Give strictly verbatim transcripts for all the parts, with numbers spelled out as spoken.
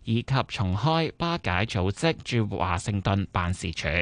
以及重開巴解組織駐華盛頓辦事處。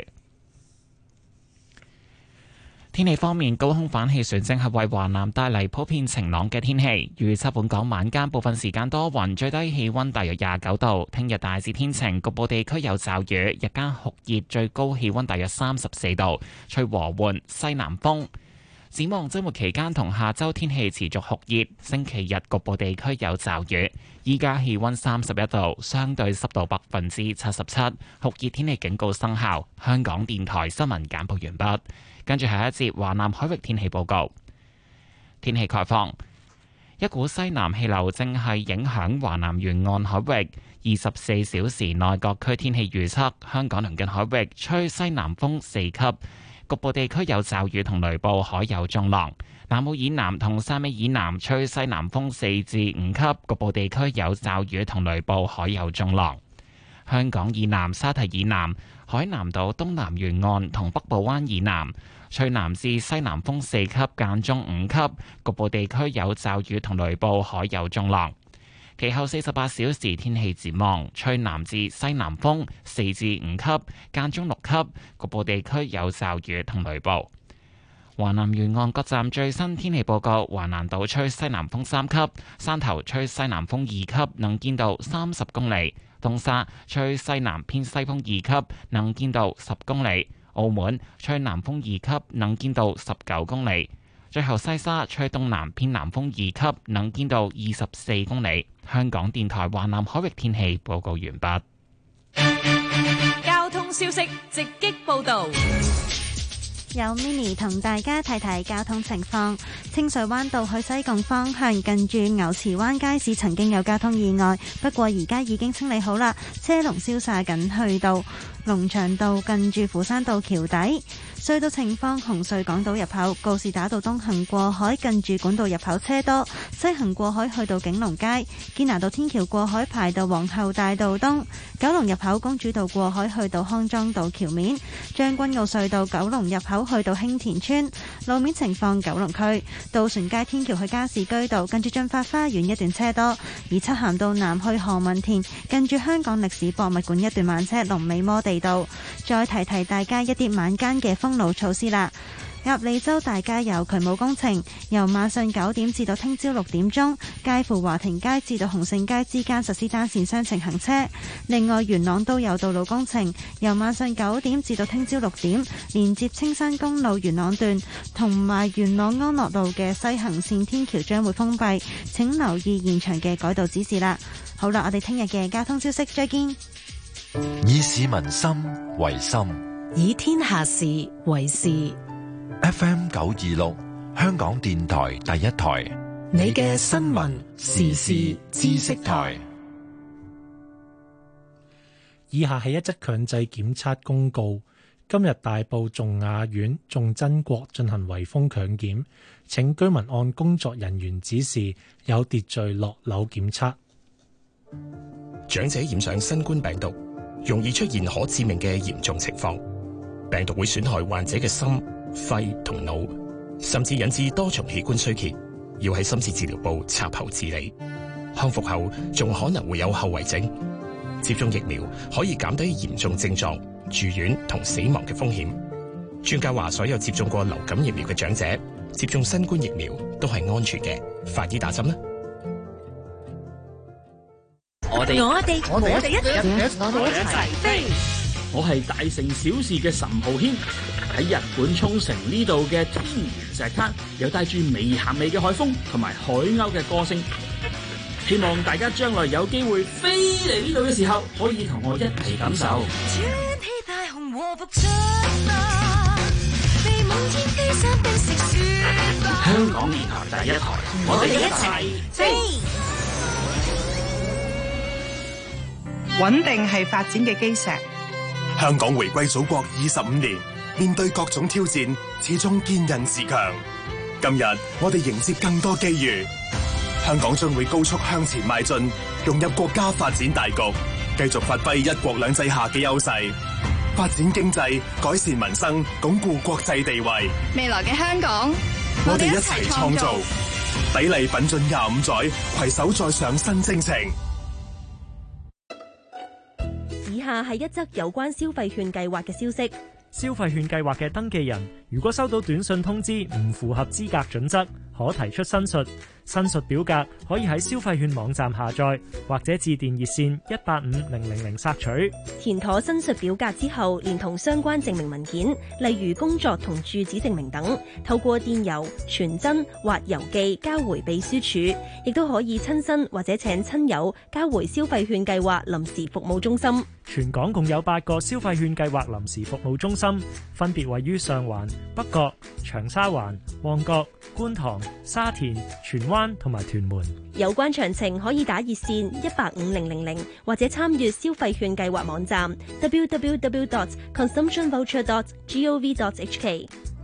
天氣方面，高空反氣旋正係為華南帶嚟普遍晴朗嘅天氣。預測本港晚間部分時間多雲，最低氣溫大約廿九度。聽日大致天晴，局部地區有驟雨，日間酷熱，最高氣溫大約三十四度，吹和緩西南風。展望周末期間同下周天氣持續酷熱，星期日局部地區有驟雨。依家氣溫三十一度，相對濕度百分之七十七，酷熱天氣警告生效。香港電台新聞簡報完畢。跟住下一節華南海域天氣報告。天氣概況，一股西南氣流正係影響華南沿岸海域。二十四小時內各區天氣預測：香港鄰近海域吹西南風四級，局部地區有驟雨同雷暴，海有中浪。南澳以南同汕尾以南吹西南風四至五級，局部地區有驟雨同雷暴，海有中浪。香港以南沙堤以南、海南島東南沿岸同北部灣以南吹南至西南風四級，間中五級，局部地區有驟雨同雷暴，海有中浪。其後四十八小時天氣展望，吹南至西南風四至五級，間中六級，局部地區有驟雨同雷暴。華南沿岸各站最新天氣報告：華南島吹西南風三級，汕頭吹西南風二級，能見度三十公里；東沙吹西南偏西風二級，能見度十公里；澳門吹南風二級，能見度十九公里。最後西沙吹東南偏南風二級，能見度二十四公里。香港電台華南海域天氣報告完畢。 交通消息直擊報道。 有 mini 同大家睇睇交通情況。清水灣道去西貢方向近住牛池灣街市曾經有交通意外，不過而家已經清理好啦，車龍消散緊去到龍翔道近住斧山道橋底。隧道情況：紅隧港島入口告士打道東行過海近住管道入口車多，西行過海去到景隆街。堅拿道天橋過海排到皇后大道東。九龍入口公主道過海去到康莊道橋面。將軍澳隧道九龍入口去到興田村。路面情況：九龍區渡船街天橋去加士居道近住駿發花園一段車多，而漆咸道南去何文田近住香港歷史博物館一段慢車，龍尾摩地道。再提提大家一啲晚間嘅封路措施啦。鴨脷洲大街有渠務工程，由晚上九點至到聽朝六點鐘，介乎華庭街至到洪聖街之間實施單線雙程行車。另外，元朗都有道路工程，由晚上九點至到聽朝六點，連接青山公路元朗段同埋元朗安樂路嘅西行線天橋將會封閉，請留意現場嘅改道指示啦。好啦，我哋聽日嘅交通消息再見。 以市民心為心， 以天下事為事。 F M 九二六，香港電台第一台， 你嘅新聞時事知識台。 以下係一則強制檢測公告。今日大埔頌雅苑頌真國進行圍封強檢，請居民按工作人員指示有秩序落樓檢測。 長者染上新冠病毒，容易出現可致命嘅嚴重情況，病毒會損害患者嘅心、肺同腦，甚至引致多重器官衰竭，要喺深切治療部插喉治理。康復後仲可能會有後遺症。接種疫苗可以減低嚴重症狀、住院同死亡嘅風險。專家話，所有接種過流感疫苗嘅長者接種新冠疫苗都係安全嘅，快啲打針啦！ 我哋我哋我哋一齊我哋一齊飛。 我係大城小事嘅岑浩軒，喺日本沖繩呢度嘅天然石灘，有帶住微鹹味嘅海風同埋海鷗嘅歌聲。希望大家將來有機會飛嚟呢度嘅時候，可以同我一齊感受。香港電台第一台，我哋一齊飛。 穩定係發展嘅基石。 香港回歸祖國二十五年，面對各種挑戰，始終堅韌自強。今日我哋迎接更多機遇，香港將會高速向前邁進，融入國家發展大局，繼續發揮一國兩制下嘅優勢，發展經濟，改善民生，鞏固國際地位。 未來嘅香港， 我哋一齊創造，砥礪奮進廿五載，攜手再上新征程。 以下係一則有關消費券計劃嘅消息。 消費券計劃嘅登記人，如果收到短信通知唔符合資格準則，可提出申述。申述表格可以喺消費券網站下載，或者致電熱線一八五零零零索取。 填妥申述表格之後，連同相關證明文件，例如工作同住址證明等，透過電郵、傳真或郵寄交回秘書處，亦都可以親身或者請親友交回消費券計劃臨時服務中心。 全港共有八個消費券計劃臨時服務中心，分別位於上環、北角、長沙灣、旺角、觀塘、沙田、荃灣同埋屯門。 有關詳情可以打熱線一八五零零零，或者參閱消費券計劃網站 double-u double-u double-u dot consumption voucher dot gov dot h k。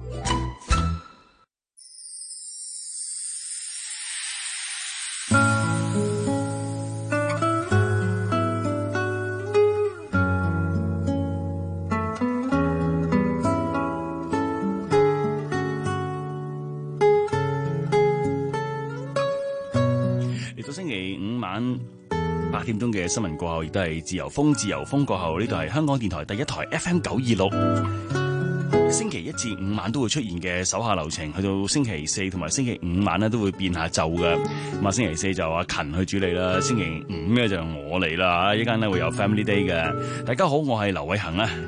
星期五晚八點鐘嘅新聞過後，亦都係自由風。自由風過後，呢度係香港電台第一台 F M 九二六。星期一至五晚都會出現嘅手下留情，去到星期四同埋星期五晚咧都會變下奏嘅。咁啊，星期四就阿勤去主理啦，星期五咧就我嚟啦。一間咧會有 Family Day 嘅。大家好，我係劉偉恒啊。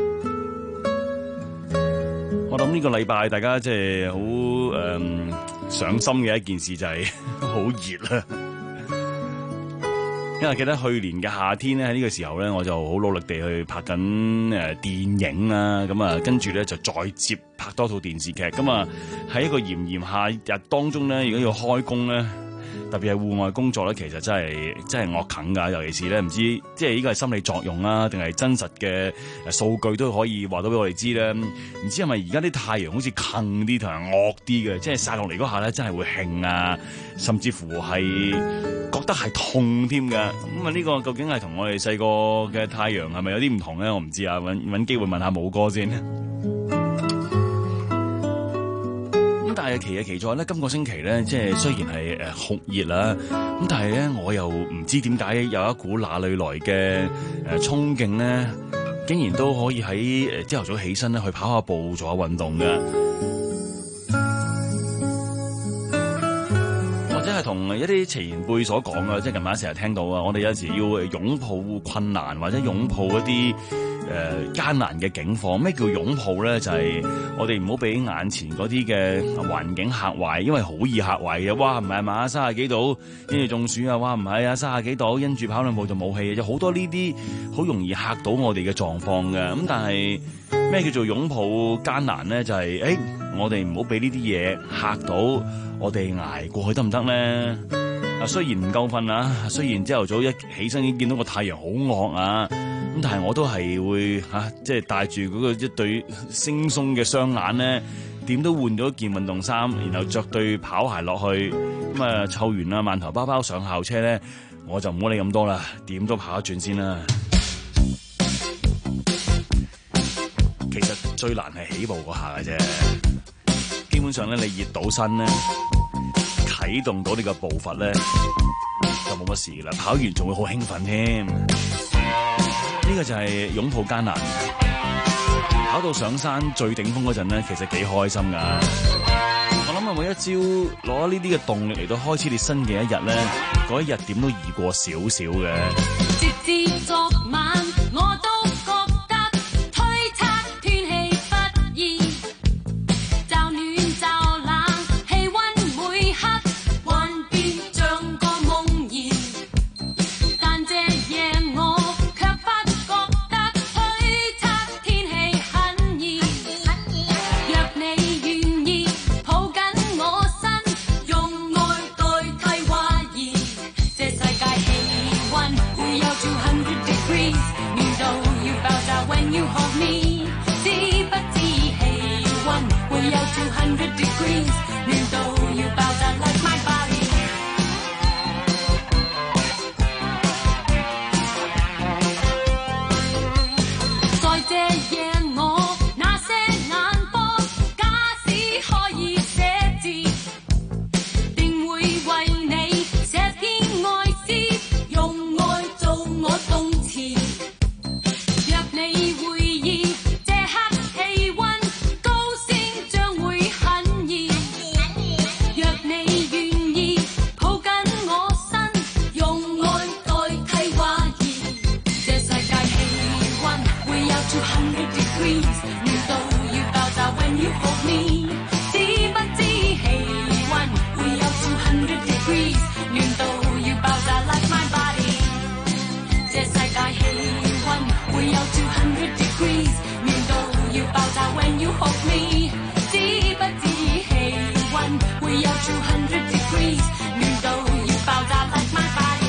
我諗呢個禮拜大家即係好誒上心嘅一件事就係好熱啦。因為記得去年嘅夏天咧，喺呢個時候咧，我就好努力地去拍緊誒電影啦，咁啊跟住咧就再接拍多套電視劇，咁啊喺一個炎炎夏日當中咧，如果要開工咧，特別係戶外工作咧，其實真係真係惡啃噶，尤其是咧唔知即係呢個係心理作用啦，定係真實嘅數據都可以話到俾我哋知咧。唔知係咪而家啲太陽好似近啲同埋惡啲嘅，即係曬落嚟嗰下咧，真係會興啊，甚至乎係覺得係痛添㗎。咁啊呢個究竟係同我哋細個嘅太陽係咪有啲唔同咧？我唔知啊，揾揾機會問下武哥先。但係奇嘅奇在咧，今個星期咧，即係雖然係誒酷熱啦，咁但係咧，我又唔知點解有一股哪裏來嘅誒衝勁咧，竟然都可以喺誒朝頭早起身咧去跑下步做下運動嘅，或者係同一啲前輩所講嘅，即係近排成日聽到啊，我哋有時要擁抱困難或者擁抱一啲誒、呃、艱難嘅境況。咩叫擁抱咧？就係、是、我哋唔好俾眼前嗰啲嘅環境嚇壞，因為好易嚇壞嘅。哇，唔係嘛，三十幾度跟住中暑啊！哇，唔係啊，三十幾度因住跑兩步就冇氣，有好多呢啲好容易嚇到我哋嘅狀況嘅。咁但係咩叫做擁抱艱難咧？就係、是、誒、欸，我哋唔好俾呢啲嘢嚇到我哋捱過去得唔得咧？啊，雖然唔夠瞓啊，雖然朝頭早一起身已經見到個太陽好惡啊。咁但係我都係會嚇、啊，即係帶住嗰個一對惺忪嘅雙眼咧，點都換咗件運動衫，然後着對跑鞋落去，咁啊湊完啦，萬頭包包上校車咧，我就唔好理咁多啦，點都跑一轉先啦。其實最難係起步嗰下嘅啫，基本上咧你熱到身咧，啟動到你個步伐咧，就冇乜事啦。跑完仲會好興奮添。呢個就係擁抱艱難，跑到上山最頂峰嗰陣咧，其實幾開心噶。我諗啊，每一朝攞呢啲嘅動力嚟到開始你新嘅一日咧，嗰一日點都易過少少嘅。直至昨晚，我都覺得推測天氣不易，驟暖驟冷，氣溫每刻幻變像個夢魘，但這夜我 two hundred 會有two hundred degrees， 暖到要爆炸 when you hold me， 知不知氣溫會有two hundred degrees， 暖到要爆炸 like my body。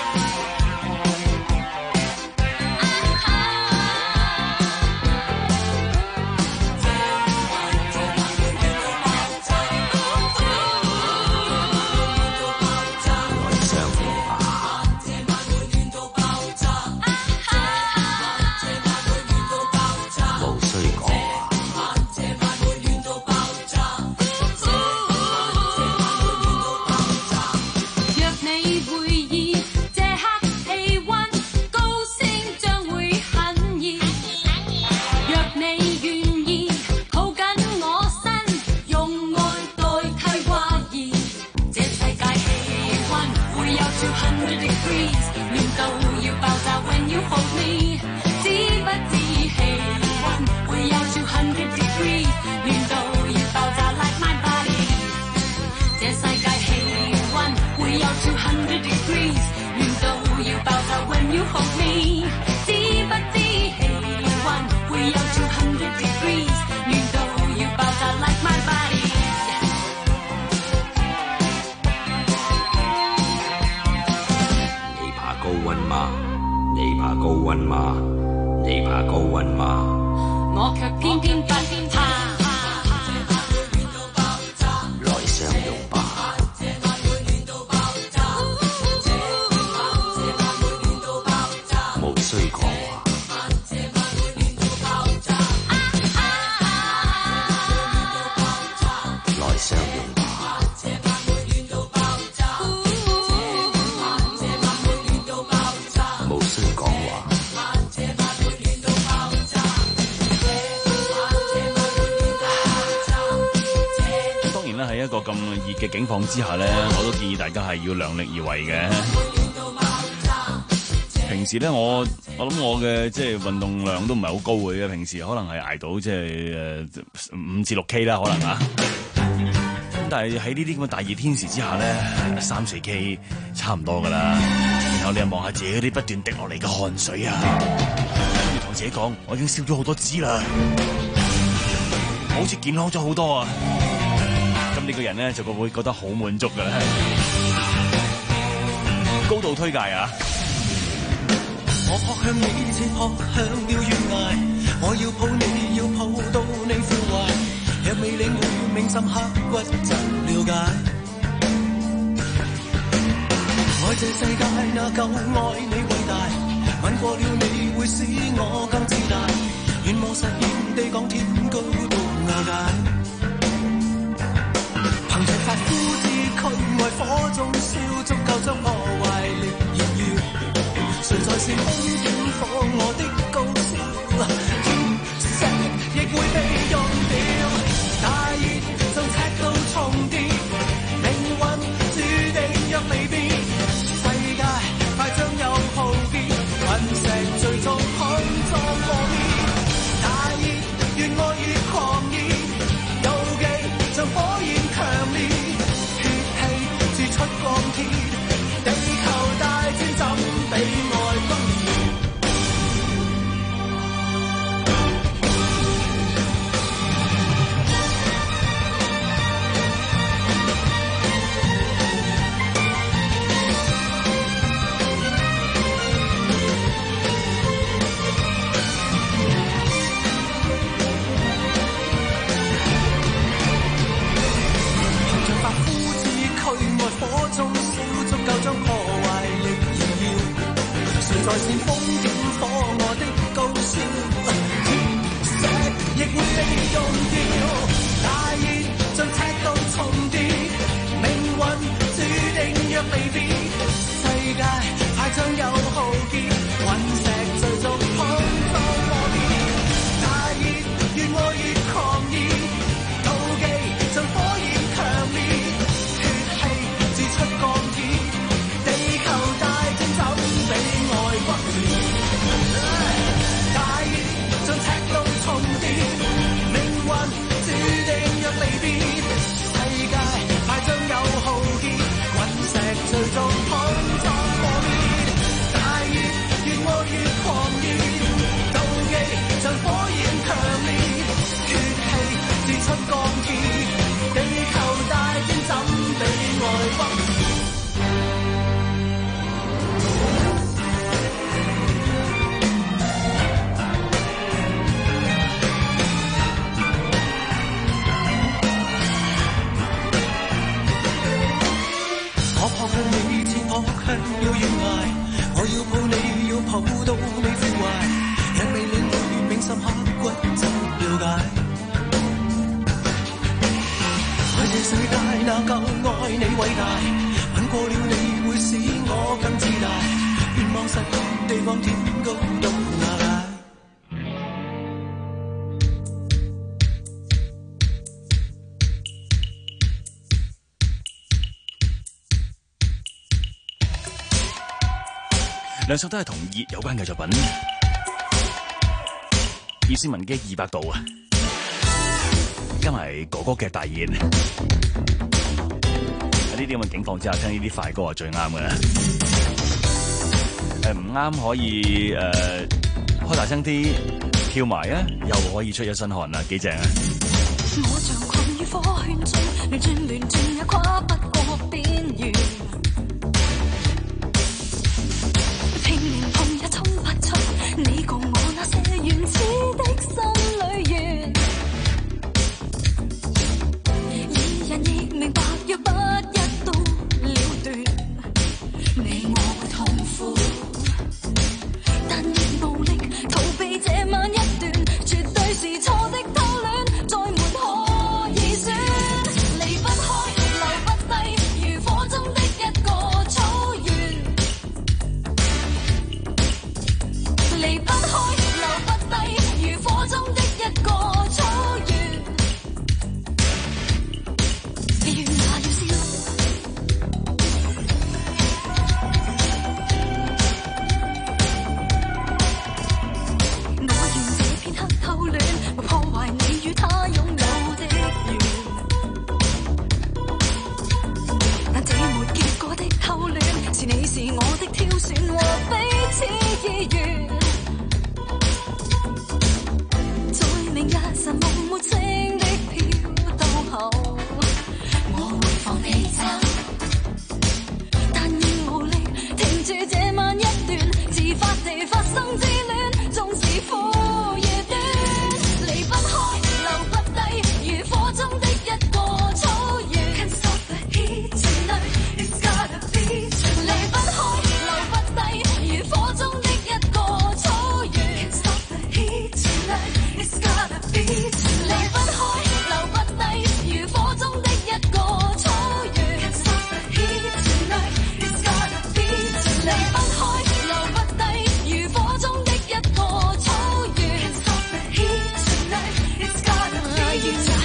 我卻偏偏不怕，來相擁吧。無需講話，來相擁吧。無需講話。喺一個咁熱嘅境況之下咧，我都建議大家係要量力而為嘅。平時咧，我我諗我嘅即係運動量都唔係好高嘅，平時可能係捱到即係誒五至六 K 啦，可能啊。咁但係喺呢啲咁嘅大熱天時之下咧，三四 K 差唔多噶啦。然後你又望下自己嗰啲不斷滴落嚟嘅汗水啊，要同自己講，我已經燒咗好多脂啦，好似健康咗好多啊！咁呢個人咧就會覺得好滿足㗎啦，高度推介啊！我撲向你，似撲向了懸崖，我要抱你，要抱到你枯壞，若未領會銘心刻骨怎了解？愛這世界那夠愛你偉大，吻過了你會使我更自大，願望實現地講天高到瓦解。憑着發膚之軀愛火中燒，足夠將破壞力燃耀。誰在煽風點火我的高燒？天石亦會被用掉。大熱像赤道重疊，命運注定若離別。世界快將有浩劫，隕石最終碰撞破滅。大熱越愛越狂熱，妒忌像火焰強烈，血氣鑄出鋼鐵，地球大戰怎比愛轟烈？火中燒足夠將破壞力燃耀，誰在煽風點火我的高燒？天石亦會被用掉，大熱像赤道重疊，命運注定若離別。世界快將有浩劫，隕石最終碰撞破滅。大熱越愛越狂熱，妒忌像火焰強烈。出鋼鐵，地球大戰怎比愛轟烈？大熱像赤道重疊，命運你情懷，若未領會銘心刻骨怎了解？在這世界哪夠愛你偉大？吻過了你會使我更自大，願望實現地放天高到哪裡？ 兩首都係同熱有關嘅作品。葉倩文嘅二百度啊，今日哥哥嘅大宴。喺呢啲咁嘅境況之下，聽呢啲快歌係最啱嘅。誒唔啱可以誒、呃、開大聲啲跳埋啊，又可以出一身汗啊，幾正啊！ 我像困於火圈中，亂轉亂轉也跨不過邊緣。拼命碰也衝不出你共我那些原始的心裏緣。二人亦明白，若不一刀了斷，你我會痛苦，但亦無力逃避這晚一段，絕對是錯的偷戀，再沒可以選。離不開，留不低，如火中的一個草原。離不開，留不低，如火中的一個草原。願也要燒。我願這片刻偷戀，沒破壞你與他擁有的緣。但這沒結果的偷戀，是你是我的挑選和彼此意願。在明日神夢沒聲的飄到後，我會放你走，但亦無力停住這晚一段自發地發生之戀，縱是苦夜短。離不開，留不低，如火中的一個草原。Can't stop the heat tonight, it's gotta be tonight. 離不開，留不低，如火中的一個草原。Can't stop the heat tonight, it's gotta be tonight. 離不開，留不低，如火中的一個草原。Can't stop the heat tonight, it's gotta be tonight. 離不開，留不低，如火中的一個草原。Can't stop the heat tonight, it's gotta be tonight.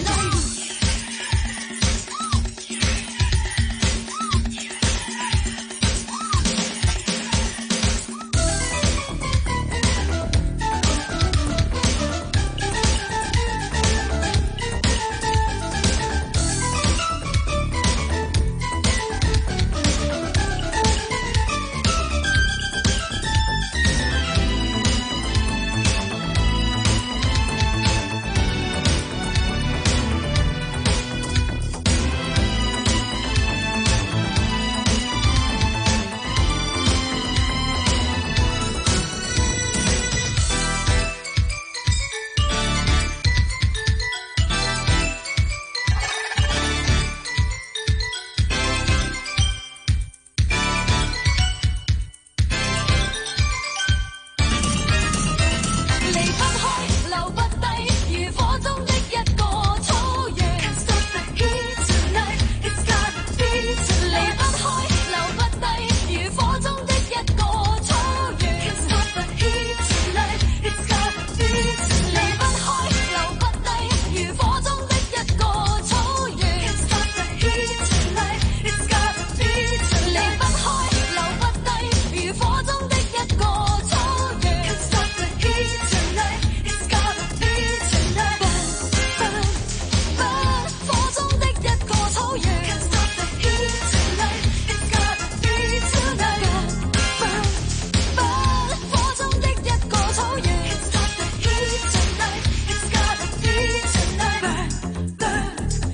離不開，留不低，如火中的一個草原。Can't stop the heat tonight, it's gotta be tonight. 離不開，留不低，如火中的一個草原。Can't stop the heat tonight, it's gotta be tonight. 離不開，留不低，如火中的一個草原。Can't stop the heat tonight, it's gotta be tonight. 離不開，留不低，如火中的一個草原。Can't stop the heat tonight, it's gotta be tonight. Burn, burn, burn， 火中的一個草原。Can't stop the heat tonight, it's gotta be tonight. Burn, burn, burn， 火中的一個草原。Can't stop the heat tonight, it's gotta be tonight. Burn, burn,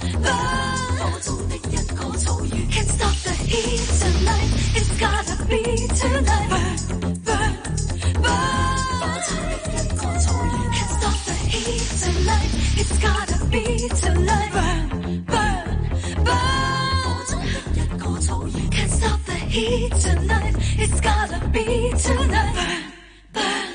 burn， 火中的一個草原。Can't stop the heat tonight, it's gotta be tonight. Burn, burn, burn， 火中的一個草原。Can't stop the heat tonight, it's gotta be tonight. Burn, burn, burn， 火中的一個草原。Can't stop the heat tonight, it's gotta be tonight. Burn, burn。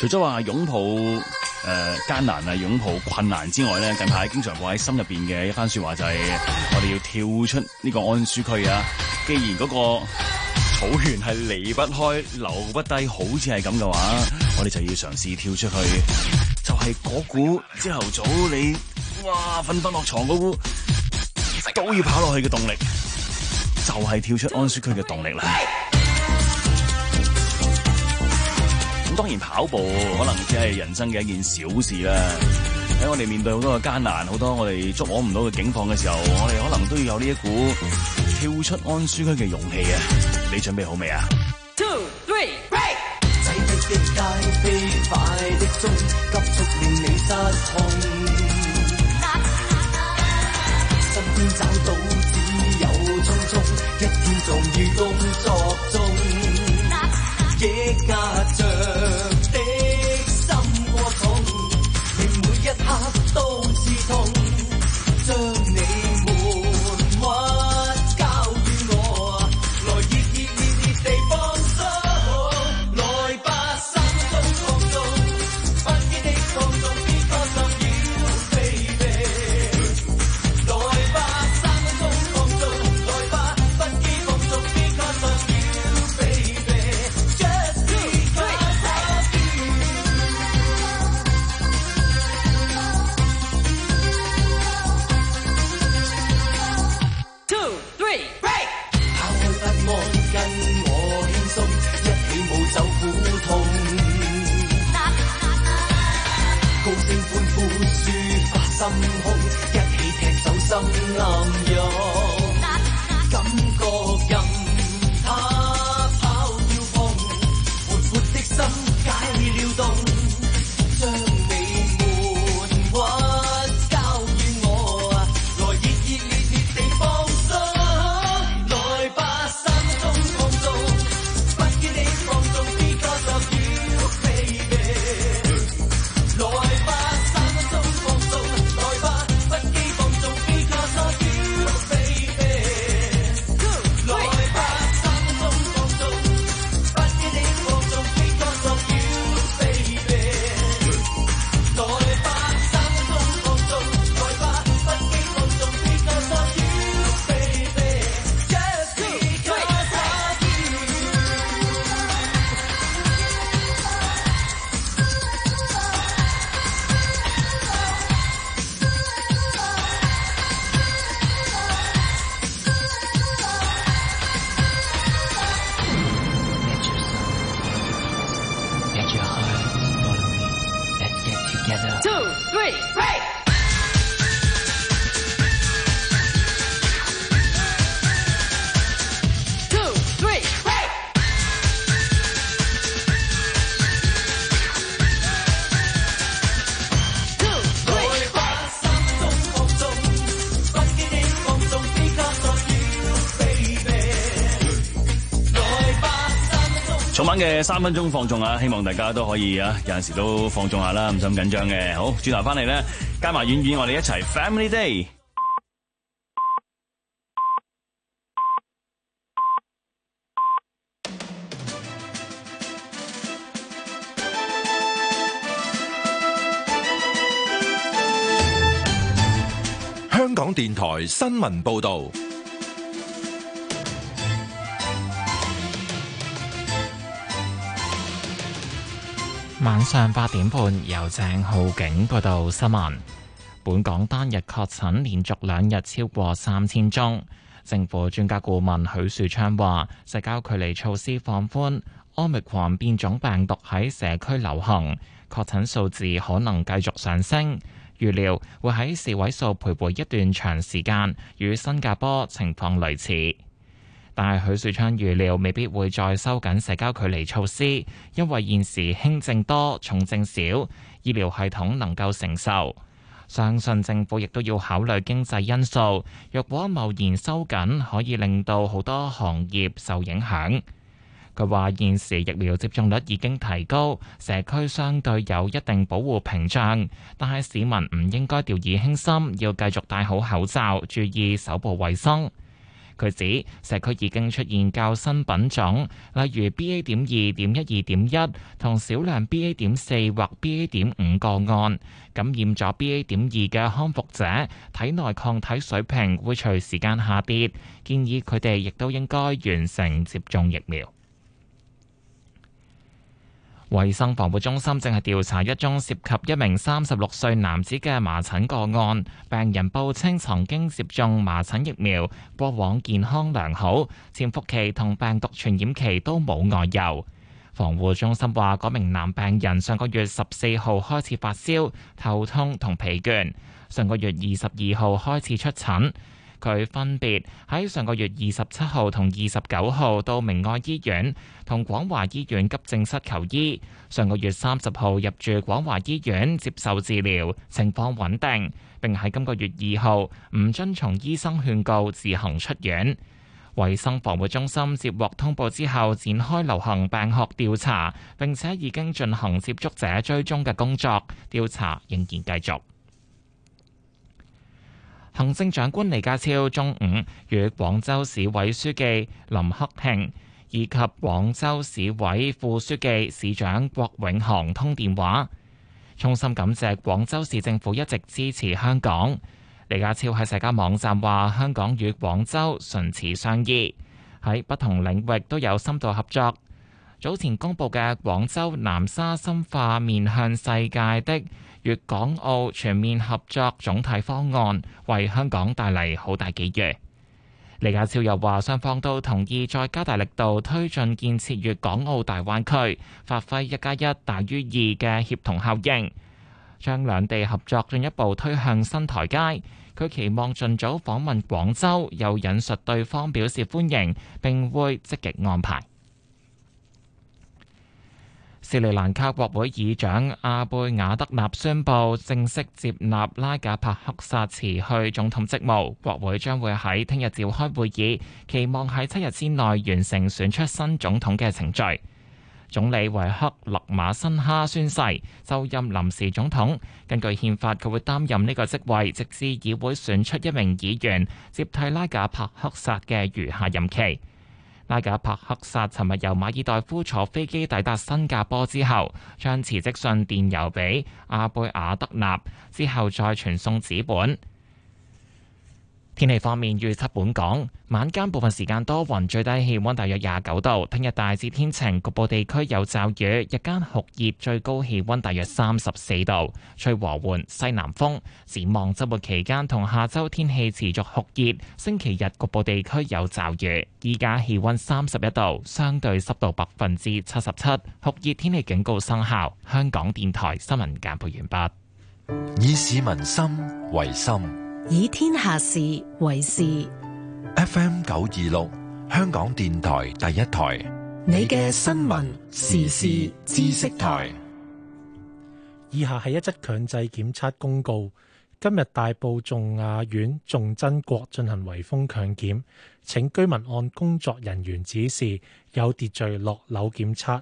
除咗話擁抱誒、呃、艱難啊、擁抱困難之外咧，近排經常放喺心入邊嘅一番説話就係我哋要跳出呢個安舒區啊！既然嗰個草原係離不開、留不低，好似係咁嘅話，我哋就要嘗試跳出去，就係、是、嗰股朝頭早你哇瞓翻落床嗰股都要跑落去嘅動力，就係、是、跳出安舒區嘅動力啦。當然跑步可能只係人生嘅一件小事啦。喺我哋面對好多嘅艱難，好多我哋捉摸唔到嘅境況嘅時候，我哋可能都要有呢一股跳出安舒區嘅勇氣啊！你準備好未啊 ？Two, three, break！ 擠迫的街，飛快的鐘，急速令你失控。身邊找到只有匆匆，一天總於工作中。抑壓着的心過重，令每一刻都刺痛，將你悶屈交予我，來熱熱烈烈地放鬆，來吧心中放縱，不羈的放縱 because of you baby， 來吧心中放縱，來吧不羈放縱 because of you baby。心空，一起踢走心暗湧，感覺任它跑跳碰，活潑的心解了凍，將你悶屈交予我，來熱熱烈烈地放鬆，來吧心中放縱，不羈的放縱 because of you baby， 來吧心中放縱。 重晚嘅三分鐘放縱啊，希望大家都可以啊，有陣時都放縱下啦，唔使咁緊張嘅。好，轉頭翻嚟咧，加埋遠遠，我哋一齊 Family Day。 香港電台新聞報導。 晚上八點半，由鄭浩景報道新聞。本港單日確診連續兩日超過三千宗。政府專家顧問許樹昌話，社交距離措施放寬，Omicron變種病毒喺社區流行，確診數字可能繼續上升。預料會喺四位數徘徊一段長時間，與新加坡情況類似。但係許樹昌預料未必會再收緊社交距離措施，因為現時輕症多、重症少，醫療系統能夠承受。相信政府亦都要考慮經濟因素，若果貿然收緊，可以令到好多行業受影響。佢話現時疫苗接種率已經提高，社區相對有一定保護屏障，但係市民唔應該掉以輕心，要繼續戴好口罩，注意手部衛生。 佢指社區已經出現較新品種，例如 B A 點二點一二點一同少量 B A 點四或 B A 點五個案。感染咗 B A 點二嘅康復者，體內抗體水平會隨時間下跌，建議佢哋亦都應該完成接種疫苗。衛生防護中心正係調查一宗涉及一名三十六歲男子嘅麻疹個案，病人報稱曾經接種麻疹疫苗，過往健康良好，潛伏期同病毒傳染期都冇外遊。防護中心話，嗰名男病人上個月十四號開始發燒、頭痛同疲倦，上個月二十二號開始出疹。佢分別喺上個月二十七號同二十九號到明愛醫院同廣華醫院急症室求醫，上個月三十號入住廣華醫院接受治療，情況穩定，並喺今個月二號唔遵從醫生勸告自行出院。衛生防護中心接獲通報之後，展開流行病學調查，並且已經進行接觸者追蹤嘅工作，調查仍然繼續。行政長官李家超中午與廣州市委書記林克慶以及廣州市委副書記、市長郭永航通電話，衷心感謝廣州市政府一直支持香港。李家超喺社交網站話：香港與廣州唇齒相依，喺不同領域都有深度合作。早前公布嘅廣州南沙深化面向世界的粵港澳全面合作總體方案，為香港帶嚟好大機遇。李家超又話，雙方都同意再加大力度推進建設粵港澳大灣區，發揮一加一大於二嘅協同效應，將兩地合作進一步推向新台階。佢期望盡早訪問廣州，又引述對方表示歡迎，並會積極安排。斯里蘭卡國會議長阿貝瓦德納宣布正式接納拉賈帕克薩辭去總統職務，國會將會喺聽日召開會議，期望喺七日之內完成選出新總統嘅程序。總理維克勒馬辛哈宣誓就任臨時總統，根據憲法佢會擔任呢個職位，直至議會選出一名議員接替拉賈帕克薩嘅餘下任期。拉賈帕克薩尋日由馬爾代夫坐飛機抵達新加坡之後，將辭職信電郵俾阿貝瓦德納，之後再傳送紙本。天氣方面預測，本港晚間部分時間多雲，最低氣溫大約廿九度。聽日大致天晴，局部地區有驟雨，日間酷熱，最高氣溫大約三十四度，吹和緩西南風。展望周末期間同下周天氣持續酷熱，星期日局部地區有驟雨。依家氣溫三十一度，相對濕度百分之七十七，酷熱天氣警告生效。香港電台新聞簡報完畢。 以市民心為心， 以天下事為事。 F M 九二六，香港電台第一台， 你嘅新聞時事知識台。 以下係一則強制檢測公告。今日大埔頌雅苑頌真國進行圍封強檢，請居民按工作人員指示有秩序落樓檢測。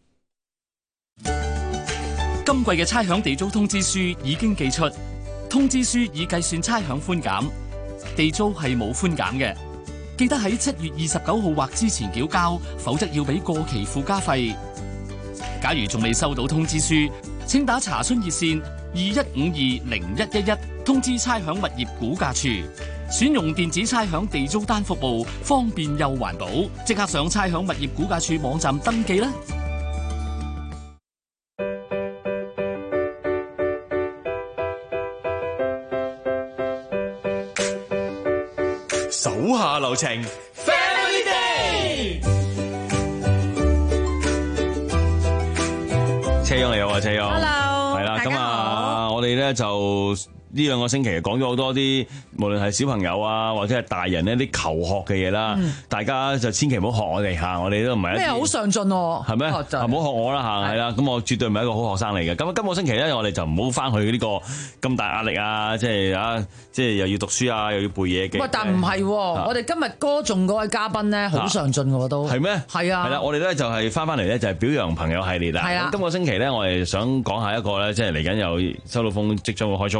今季嘅差餉地租通知書已經寄出，通知書已計算差餉寬減，地租係冇寬減嘅。記得喺七月二十九號或之前繳交，否則要俾過期附加費。假如仲未收到通知書，請打查詢熱線二一五二零一一一通知差餉物業估價處。選用電子差餉地租單服務，方便又環保。即刻上差餉物業估價處網站登記啦！ 手下留情 ，Family Day。 車勇嚟啊，車勇。 Hello， 係啦，咁啊，我哋咧就呢兩個星期講咗好多啲，無論係小朋友啊，或者係大人呢啲求學嘅嘢啦，嗯、大家就千祈唔好學我哋嚇，我哋都唔係咩好上進喎，係咩？唔好學我啦嚇，係啦，咁我絕對唔係一個好學生嚟嘅。咁今個星期咧，我哋就唔好翻去呢個咁大壓力啊，即係啊，即係又要讀書啊，又要背嘢嘅。 喂，但唔係，我哋今日歌頌嗰位嘉賓咧，好上進嘅都係咩？ 係啊， 係啦，我哋咧就係翻翻嚟咧，就係表揚朋友系列啦。係啊，今個星期咧，我哋想講下一個咧，即係嚟緊有收到風即將會開 show 啦嚇。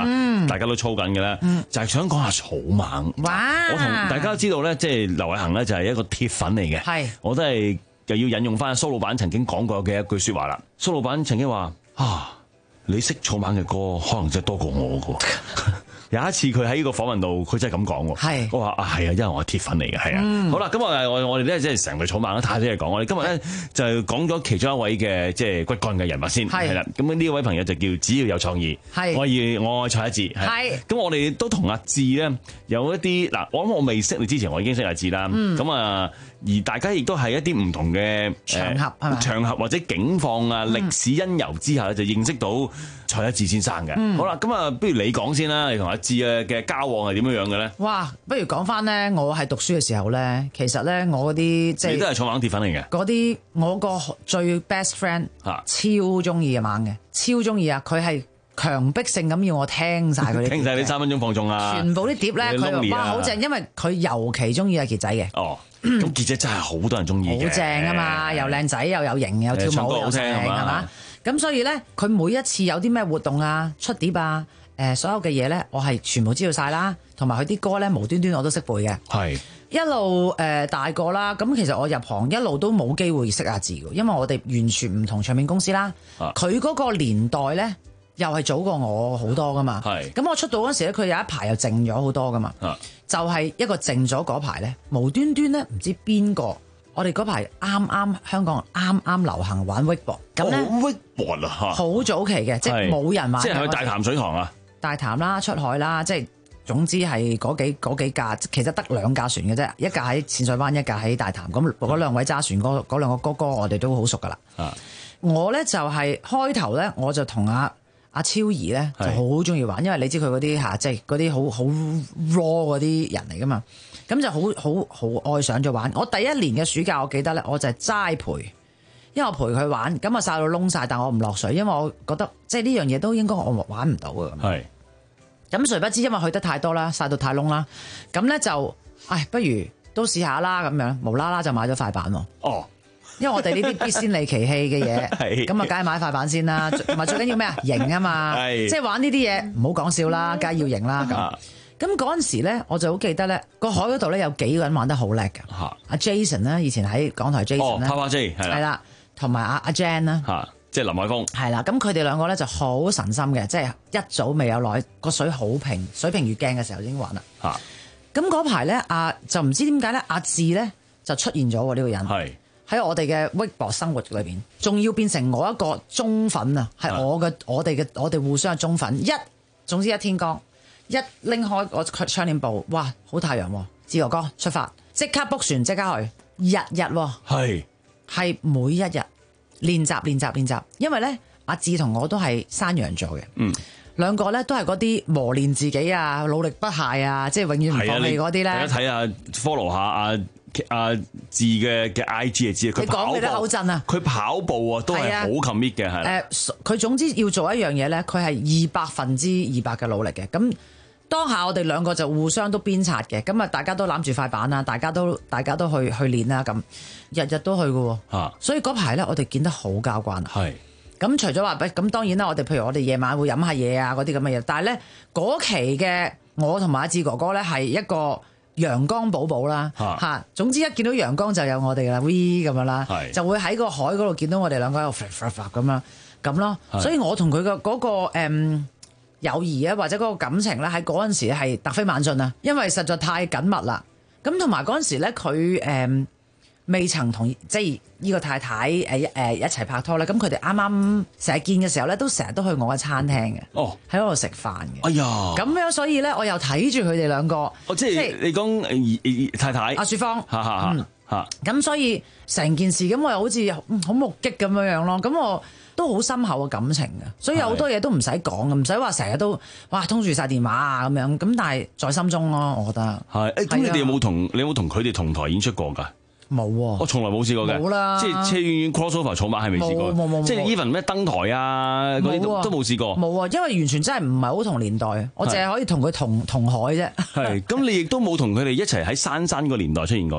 啊， 嗯、 大家都操緊嘅咧， 嗯、 就係想講下草蜢。 哇！ 我同大家都知道咧，即係劉偉恒咧就係一個鐵粉嚟嘅。係，我都係又要引用翻蘇老闆曾經講過嘅一句説話啦。蘇老闆曾經話：啊，你識草蜢嘅歌，可能真係多過我嘅。有一次佢喺呢個訪問度，佢真係咁講喎。係，我話啊係啊，因為我係鐵粉嚟嘅，係啊。嗯、好啦，咁我我我哋咧即係成隊草蜢太多嘢講。我哋今日咧就講咗其中一位嘅即係骨幹嘅人物先，係啦。咁呢位朋友就叫只要有創意，係我要我愛蔡一智，係。咁我哋都同阿智咧有一啲嗱，我諗我未識你之前，我已經識阿智啦。咁啊、嗯，而大家亦都係一啲唔同嘅場合、呃、場合或者境況啊、歷、嗯、史因由之下就認識到蔡一智先生嘅。嗯、好啦，咁啊，不如你講先啦，你同阿智嘅交往係點樣樣嘅咧？哇，不如講翻咧，我係讀書嘅時候咧，其實咧我嗰啲即係你都係草蜢鐵粉嚟嘅。嗰啲我個最 best friend 超中意嘅蜢嘅，超中意啊！佢係強迫性咁要我聽晒佢啲，聽晒啲三分鐘放縱啊！全部啲碟咧，佢話哇好正，因為佢尤其中意阿傑仔嘅。哦，咁傑仔真係好多人中意嘅，好正啊嘛，又靚仔又有型，又跳舞又正，係嘛？咁所以咧，佢每一次有啲咩活動啊、出碟啊。誒所有嘅嘢咧，我係全部知道晒啦，同埋佢啲歌咧無端端我都識背嘅。係一路誒、呃、大個啦，咁其實我入行一路都冇機會識阿智嘅，因為我哋完全唔同唱片公司啦。佢嗰、啊、個年代咧，又係早過我好多噶嘛。係咁我出道嗰時咧，佢有一排又靜咗好多噶嘛。啊、就係一個靜咗嗰排咧，無端端咧唔知邊個，我哋嗰排啱啱香港啱啱流行玩 Wakeboard， 咁咧 Wakeboard 啊，好早期嘅，即係冇人玩，即係去大潭水塘啊。大潭啦、出海啦，即係總之係嗰幾嗰幾架，其實得兩架船嘅啫，一架喺淺水灣，一架喺大潭。咁嗰兩位揸船嗰嗰兩個哥哥，我哋都好熟噶啦。啊、我咧就係、是、開頭咧，我就同阿阿超儀咧就好中意玩，因為你知佢嗰啲嚇，即係嗰啲好好 raw 嗰啲人嚟噶嘛，咁就好好好愛上咗玩。我第一年嘅暑假，我記得咧，我就係齋陪。因為我陪佢玩，咁啊曬到窿晒，但我唔落水，因為我覺得即係呢樣嘢都應該我玩唔到嘅。係。咁誰不知因為去得太多啦，曬到太窿啦，咁咧就，唉，不如都試下啦咁樣，無啦啦就買咗塊板喎。哦。因為我哋呢啲必先利其器嘅嘢，咁啊梗係買塊板先啦，同埋最緊要咩啊？型啊嘛。係。即係玩呢啲嘢唔好講笑啦，梗係要型啦咁。咁嗰陣時咧，我就好記得咧，個海嗰度咧有幾個人玩得好叻嘅。嚇。阿 Jason 咧，以前喺港台 Jason 咧。哦，Papa J 係啦。係啦。同埋阿阿 Jan 啦，嚇，即係林海峰，係啦。咁佢哋兩個咧就好神心嘅，即係一早未有耐個水好平，水平如鏡嘅時候已經玩啦。嚇，咁嗰排咧，阿就唔知點解咧，阿智咧就出現咗喎呢個人，係喺我哋嘅 Wakeboard 生活裏邊，仲要變成我一個忠粉啊，係我嘅我哋嘅我哋互相嘅忠粉。一總之一天光，一拎開個窗簾布，哇，好太陽喎！智哥哥出發，即刻 book 船，即刻去，日日喎，係。係每一日練習練習練習，因為咧阿智同我都係山羊座嘅，嗯，兩個咧都係嗰啲磨練自己啊，努力不懈啊，即係永遠唔放棄嗰啲咧。大家睇下 follow 下阿阿智嘅嘅 I G 就知，佢講嘅都口震啊，佢跑步啊都係好 commit 嘅，係。誒，佢總之要做一樣嘢咧，佢係二百分之二百嘅努力嘅，咁。當下我哋兩個就互相都鞭策嘅，咁啊大家都攬住塊板啦，大家都大家都去去練啦，咁日日都去嘅，啊、所以嗰排咧我哋見得好交關。係咁是除咗話，咁當然啦，我哋譬如我哋夜晚會飲下嘢啊，嗰啲咁嘅嘢，但係咧嗰期嘅我同埋阿智哥哥咧係一個陽光寶寶啦，吓、啊，總之一見到陽光就有我哋啦 ，V 咁樣啦，是就會喺個海嗰度見到我哋兩個喺度咁樣咁咯，是所以我同佢嘅嗰個誒。嗯友誼啊，或者嗰個感情咧，喺嗰陣時係突飛猛進啊，因為實在太緊密啦。咁同埋嗰陣時咧，佢誒未曾同即係呢個太太誒誒、呃、一齊拍拖咧。咁佢哋啱啱成日見嘅時候咧，都成日都去我嘅餐廳嘅。哦，喺嗰度食飯嘅。哎呀，咁樣所以咧，我又睇住佢哋兩個。哦，即係是你講誒太太阿雪芳。嚇嚇嚇嚇。咁所以成件事咁，我又好似好目擊咁樣樣咯。咁我。都好深厚嘅感情嘅，所以有好多嘢都唔使講嘅，唔使話成日都哇通住晒電話啊咁樣，咁但係在心中咯，我覺得係。誒，咁你哋有冇同你有冇同佢哋同台演出過㗎？冇喎，我從來冇試過嘅。冇啦，即係車婉婉 crossover 草蜢係未試過，冇冇冇，即係 even 咩登台啊嗰啲都都冇試過。冇啊，因為完全真係唔係好同年代，我淨係可以同佢同同海啫。係，咁你亦都冇同佢哋一齊喺珊珊個年代出現過嘅。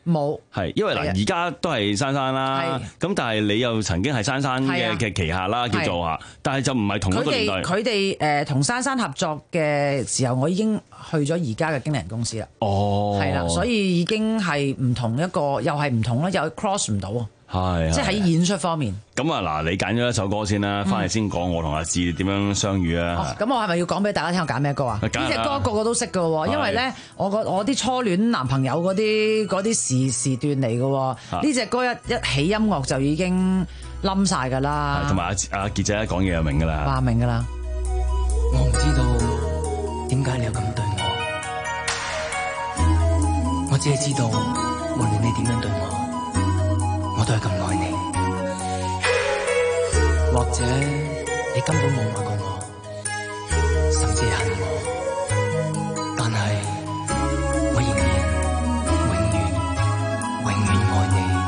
冇， 係因為嗱，而家都係珊珊啦，咁但係你又曾經係珊珊嘅嘅旗下啦，叫做啊，但係就唔係同一個年代。 佢哋誒同珊珊合作嘅時候，我已經去咗而家嘅經理人公司啦。 哦， 係啦，所以已經係唔同一個，又係唔同啦，又 cross 唔到啊。 係， 即係喺演出方面。 咁啊嗱，你揀咗一首歌先啦，翻嚟先講我同阿志點樣相遇啊。 咁、哦、我係咪要講俾大家聽我揀咩歌啊？呢隻歌個個都識㗎喎，因為咧我個我啲初戀男朋友嗰啲嗰啲時時段嚟㗎喎。呢隻歌一一起音樂就已經冧晒㗎啦。同埋阿阿傑仔講嘢就明㗎啦。話明㗎啦。 我唔知道點解你又咁對我，我只係知道無論你點樣對我，我都係咁愛你。或者你根本冇愛過我，甚至係恨我，但係我仍然永遠永遠愛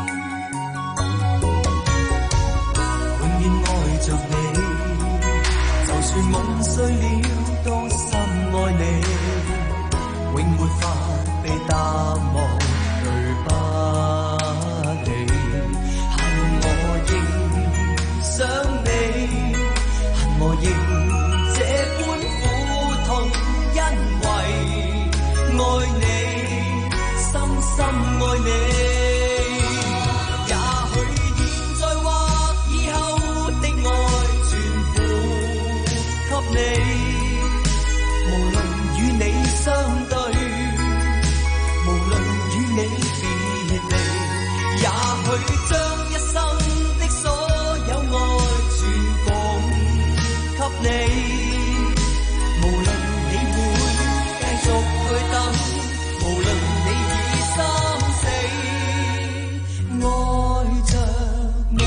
你，永遠愛着你。就算夢碎了，都深愛你，永沒法被淡忘，對不起。恨我仍想你，恨我仍這般苦痛，因為愛你，深深愛你。也許現在或以後的愛全付給你，無論與你相對，無論與你別離，也許將一生的所有愛全奉給你，無論你會繼續去等，無論你已心死，愛着你。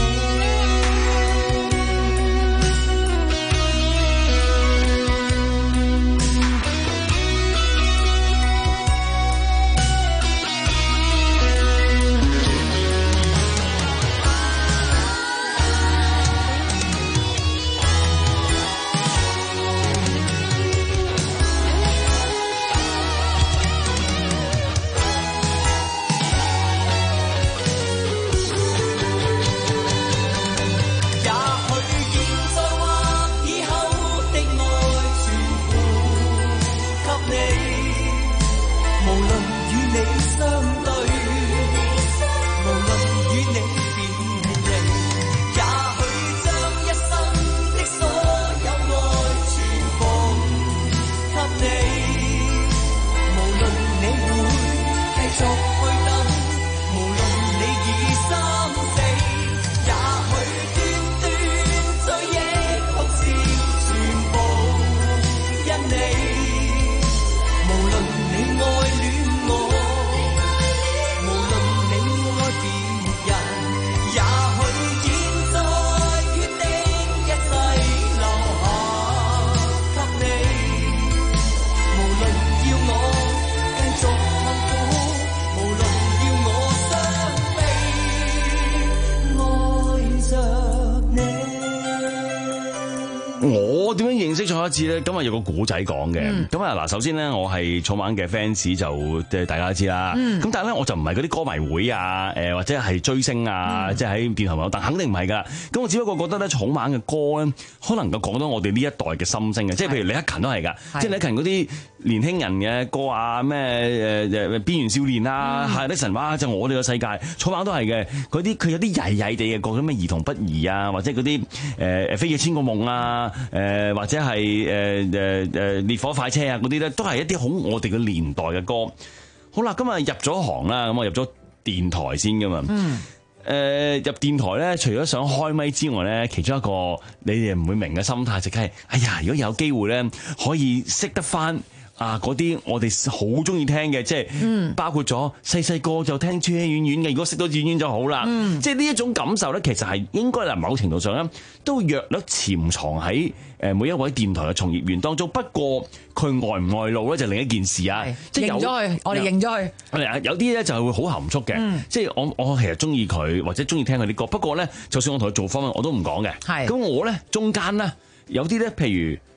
我點樣認識蔡一智咧？咁啊有個古仔講嘅。咁啊嗱，首先咧我係草蜢嘅 fans 就即係大家都知啦。咁、嗯、但係咧我就唔係嗰啲歌迷會啊，誒或者係追星啊，即係喺電台有，但肯定唔係㗎。咁我只不過覺得咧草蜢嘅歌咧，可能夠講到我哋呢一代嘅心聲嘅。即係譬如李克勤都係㗎，即係李克勤嗰啲年輕人嘅歌啊，咩誒誒邊緣少年啊，夏日的神話就我哋嘅世界，草蜢都係嘅。嗰啲佢有啲曳曳地嘅歌，咩兒童不宜啊，或者嗰啲誒誒飛越千個夢啊，誒。誒或者係誒誒誒烈火快車啊嗰啲咧，都係一啲好我哋嘅年代嘅歌。好啦，今日入咗行啦，咁我入咗電台先噶嘛。嗯。誒、呃、入電台咧，除咗想開咪之外咧，其中一個你哋唔會明嘅心態，就係哎呀，如果有機會咧，可以識得翻。啊！嗰啲我哋好中意聽嘅，即係包括咗細細個就聽珠圈遠遠嘅，如果識到遠遠就好啦。嗯、即係呢一種感受咧，其實係應該係某程度上咧，都約略潛藏喺誒每一位電台嘅從業員當中。不過佢外唔外露咧，就另一件事啊。即係認咗佢，我哋認咗佢。係啊，有啲咧就係會好含蓄嘅。嗯、即係我我其實中意佢或者中意聽佢啲歌。不過咧，就算我同佢做訪問，我都唔講嘅。係咁我咧中間咧有啲咧，譬如。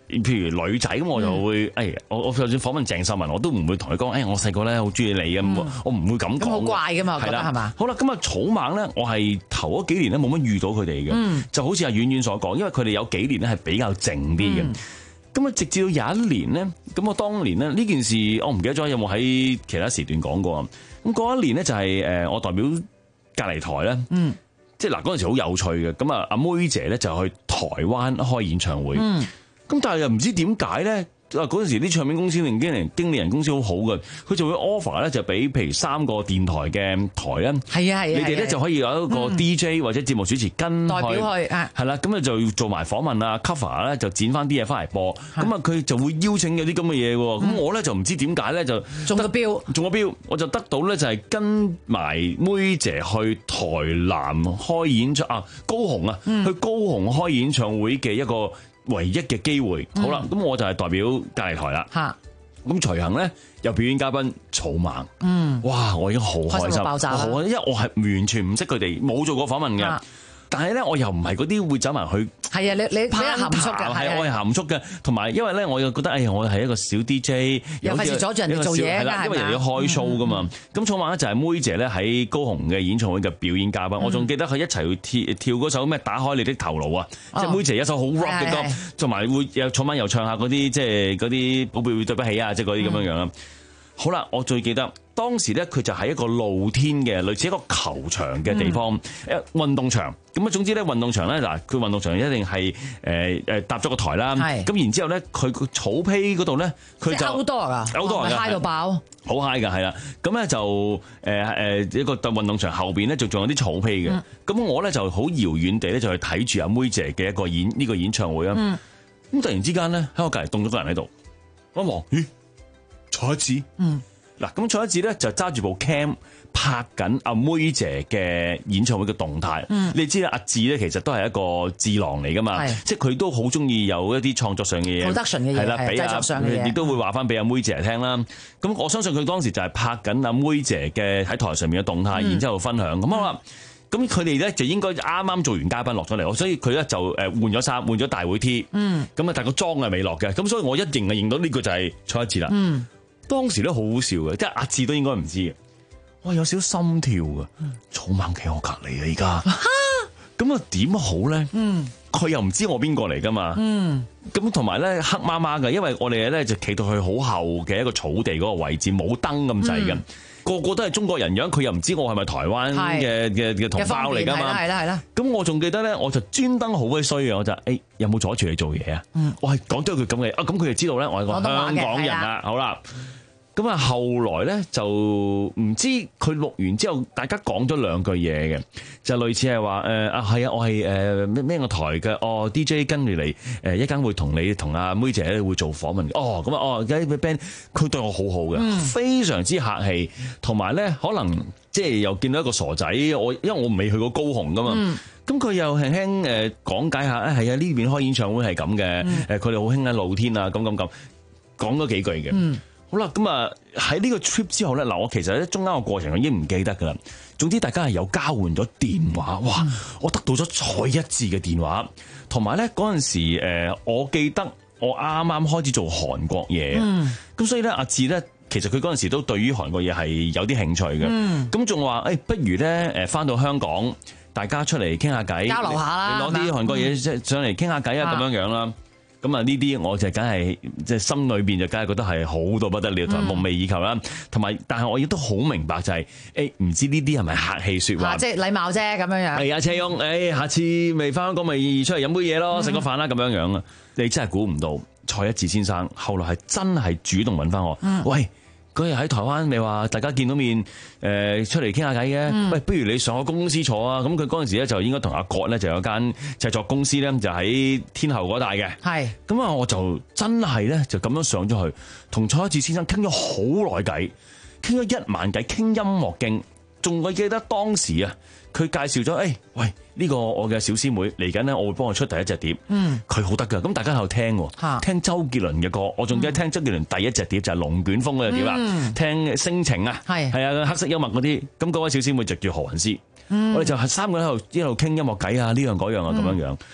譬如女仔咁，我就會誒、嗯哎，我我就算訪問鄭秀文，我都唔會同佢講，誒、哎，我細個咧好中意你嘅、嗯，我唔會咁講。咁好怪噶嘛，我覺得係嘛？ 好啦，咁啊草蜢咧，我係頭嗰幾年咧冇乜遇到佢哋嘅，嗯、就好似阿婉婉所講，因為佢哋有幾年咧係比較靜啲嘅。咁啊、嗯，直至到有一年咧，咁我當年咧呢件事，我唔記得咗有冇喺其他時段講過。咁嗰一年咧就係誒，我代表隔離台咧。嗯即係嗱，嗰陣時好有趣嘅，咁啊阿妹姐咧就去台灣開演唱會，咁、嗯、但係又唔知點解咧，嗰陣時啲唱片公司定經理經理人公司好好嘅，佢就會 offer 咧就俾譬如三個電台嘅台咧， 係啊係啊， 你哋咧就可以有一個 D J 或者節目主持跟代表去啊， 係啦，咁啊就做埋訪問啊 cover 咧就剪翻啲嘢翻嚟播，咁啊佢就會邀請有啲咁嘅嘢喎，咁、嗯、我咧就唔知點解咧就中個標， 中個標，我就得到咧就係跟埋妹姐去台南開演唱啊，高雄啊，嗯、去高雄開演唱會嘅一個唯一嘅機會，嗯、好啦，咁我就係代表隔離台啦。嚇，咁隨行咧有表演嘉賓草蜢，嗯，哇，我已經好開心， 爆炸啦！ 因為我係完全唔識佢哋，冇做過訪問嘅。啊但係咧，我又唔係嗰啲會走埋去。 係啊，你你比較含蓄嘅， 係我係含蓄嘅。同埋因為咧，我又覺得，哎呀，我係一個小 D J， 又費事阻住人哋做嘢㗎， 因為人要開 show 噶嘛。咁草蜢咧就係妹姐咧喺高雄嘅演唱會嘅表演嘉賓。我仲記得佢一齊去跳跳嗰首咩打開你的頭腦啊，即係妹姐一首好 rock 嘅歌，同埋會有草蜢又唱下嗰啲即係嗰啲寶貝對不起啊，即係嗰啲咁樣樣啦。好啦，我最記得當時咧，佢就喺一個露天嘅類似一個球場嘅地方，誒、嗯、運動場。咁啊，總之咧，運動場咧嗱，佢運動場一定係誒誒搭咗個台啦。咁是然之後咧，佢個草坯嗰度咧，佢就好多啊， 好多啊， 嗨到爆， 好嗨㗎，係啦。咁咧就誒誒、呃、一個運動場後邊咧，就仲有啲草坯嘅。咁、嗯、我咧就好遙遠地咧，就去睇住阿妹姐嘅一個演呢、呢個演唱會啊。咁、嗯、突然之間咧，喺我隔離凍咗個人喺度，我望咦？蔡一智，嗯，嗱，咁蔡一智咧就揸住部 cam 拍緊阿妹姐嘅演唱會嘅動態。嗯，你知啦，阿智咧其實都係一個智囊嚟噶嘛，是即係佢都好中意有一啲創作上嘅嘢 ，production 嘅嘢，係啦，製作上嘅嘢， 亦都會話翻俾阿妹姐聽啦。咁我相信佢當時就係拍緊阿妹姐嘅喺台上面嘅動態，嗯、然之後分享。咁好啦。咁佢哋咧就應該啱啱做完嘉賓落咗嚟，所以佢咧就誒換咗衫，換咗大會 T。嗯。咁啊，但個妝係未落嘅，咁所以我一認就認到呢個就係蔡一智啦。嗯。當時咧好好笑嘅，即係阿智都應該唔知嘅。哇，有少少心跳嘅，草蜢企我隔離啊，而家。咁啊點好咧？嗯。佢又唔知我邊個嚟噶嘛？嗯。咁同埋咧黑麻麻嘅，因為我哋咧就企到去好後嘅一個草地嗰個位置，冇燈咁滯嘅。嗯個個都係中國人樣，佢又唔知我係咪台灣嘅嘅嘅同胞嚟㗎嘛？係啦係啦。咁我仲記得咧，我就專登好鬼衰嘅，我就誒、欸、有冇阻住你做嘢啊？嗯、我係講咗句咁嘅啊，咁佢就知道咧，我係個香港人啦。好啦。咁啊，後來咧就唔知佢錄完之後，大家講咗兩句嘢嘅，就類似係話誒啊係啊，我係誒咩咩個台嘅哦 D J 跟住嚟誒一間會同你同阿妹姐咧會做訪問嘅哦咁啊哦而家 band 佢對我好好嘅，嗯、非常之客氣，同埋咧可能即係又見到一個傻仔，我因為我未去過高雄噶嘛，咁佢、嗯、又輕輕誒講解下啊係啊呢邊開演唱會係咁嘅，誒佢哋好興喺露天啊咁咁咁講咗幾句嘅。嗯好啦，咁啊喺呢個 trip 之後咧，嗱我其實咧中間個過程我已經唔記得噶啦。總之大家係有交換咗電話，哇！嗯、我得到咗蔡一智嘅電話，同埋咧嗰陣時誒，我記得我啱啱開始做韓國嘢，咁、嗯、所以咧阿智咧其實佢嗰陣時都對於韓國嘢係有啲興趣嘅，咁仲話誒不如咧誒返到香港，大家出嚟傾下偈， 交流下啦， 你攞啲韓國嘢上嚟傾下偈啊咁樣樣啦。咁啊呢啲我就梗係即係心裏邊就梗係覺得係好到不得了，同埋夢寐以求啦。同埋，但係我亦都好明白就係、是，誒唔知呢啲係咪客氣説話？即係禮貌啫咁樣樣。係啊，車翁，誒下次未翻香港咪出嚟飲杯嘢咯，食個飯啦咁樣樣啊！你真係估唔到，蔡一智先生後來係真係主動揾翻我，嗯、喂！嗰日喺台灣咪話大家見到面，誒、呃、出嚟傾下偈嘅，嗯、喂，不如你上我公司坐啊！咁佢嗰陣時咧就應該同阿郭咧就有間製作公司咧就喺天后嗰帶嘅，係咁啊！我就真係咧就咁樣上咗去，同蔡一智先生傾咗好耐偈，傾咗一晚偈，傾音樂經，仲我記得當時啊，佢介紹咗，誒、哎、喂呢、呢個我嘅小師妹嚟緊咧，我會幫佢出第一隻碟，嗯，佢好得㗎，咁大家喺度聽，啊、聽周杰倫嘅歌，我仲記得聽周杰倫第一隻碟就係龍捲風嗰隻碟啦，嗯、聽星情啊，係係啊黑色幽默嗰啲，咁嗰位小師妹就叫何韻詩，嗯、我哋就係三個人喺度一路傾音樂偈啊，呢樣嗰樣啊咁樣樣，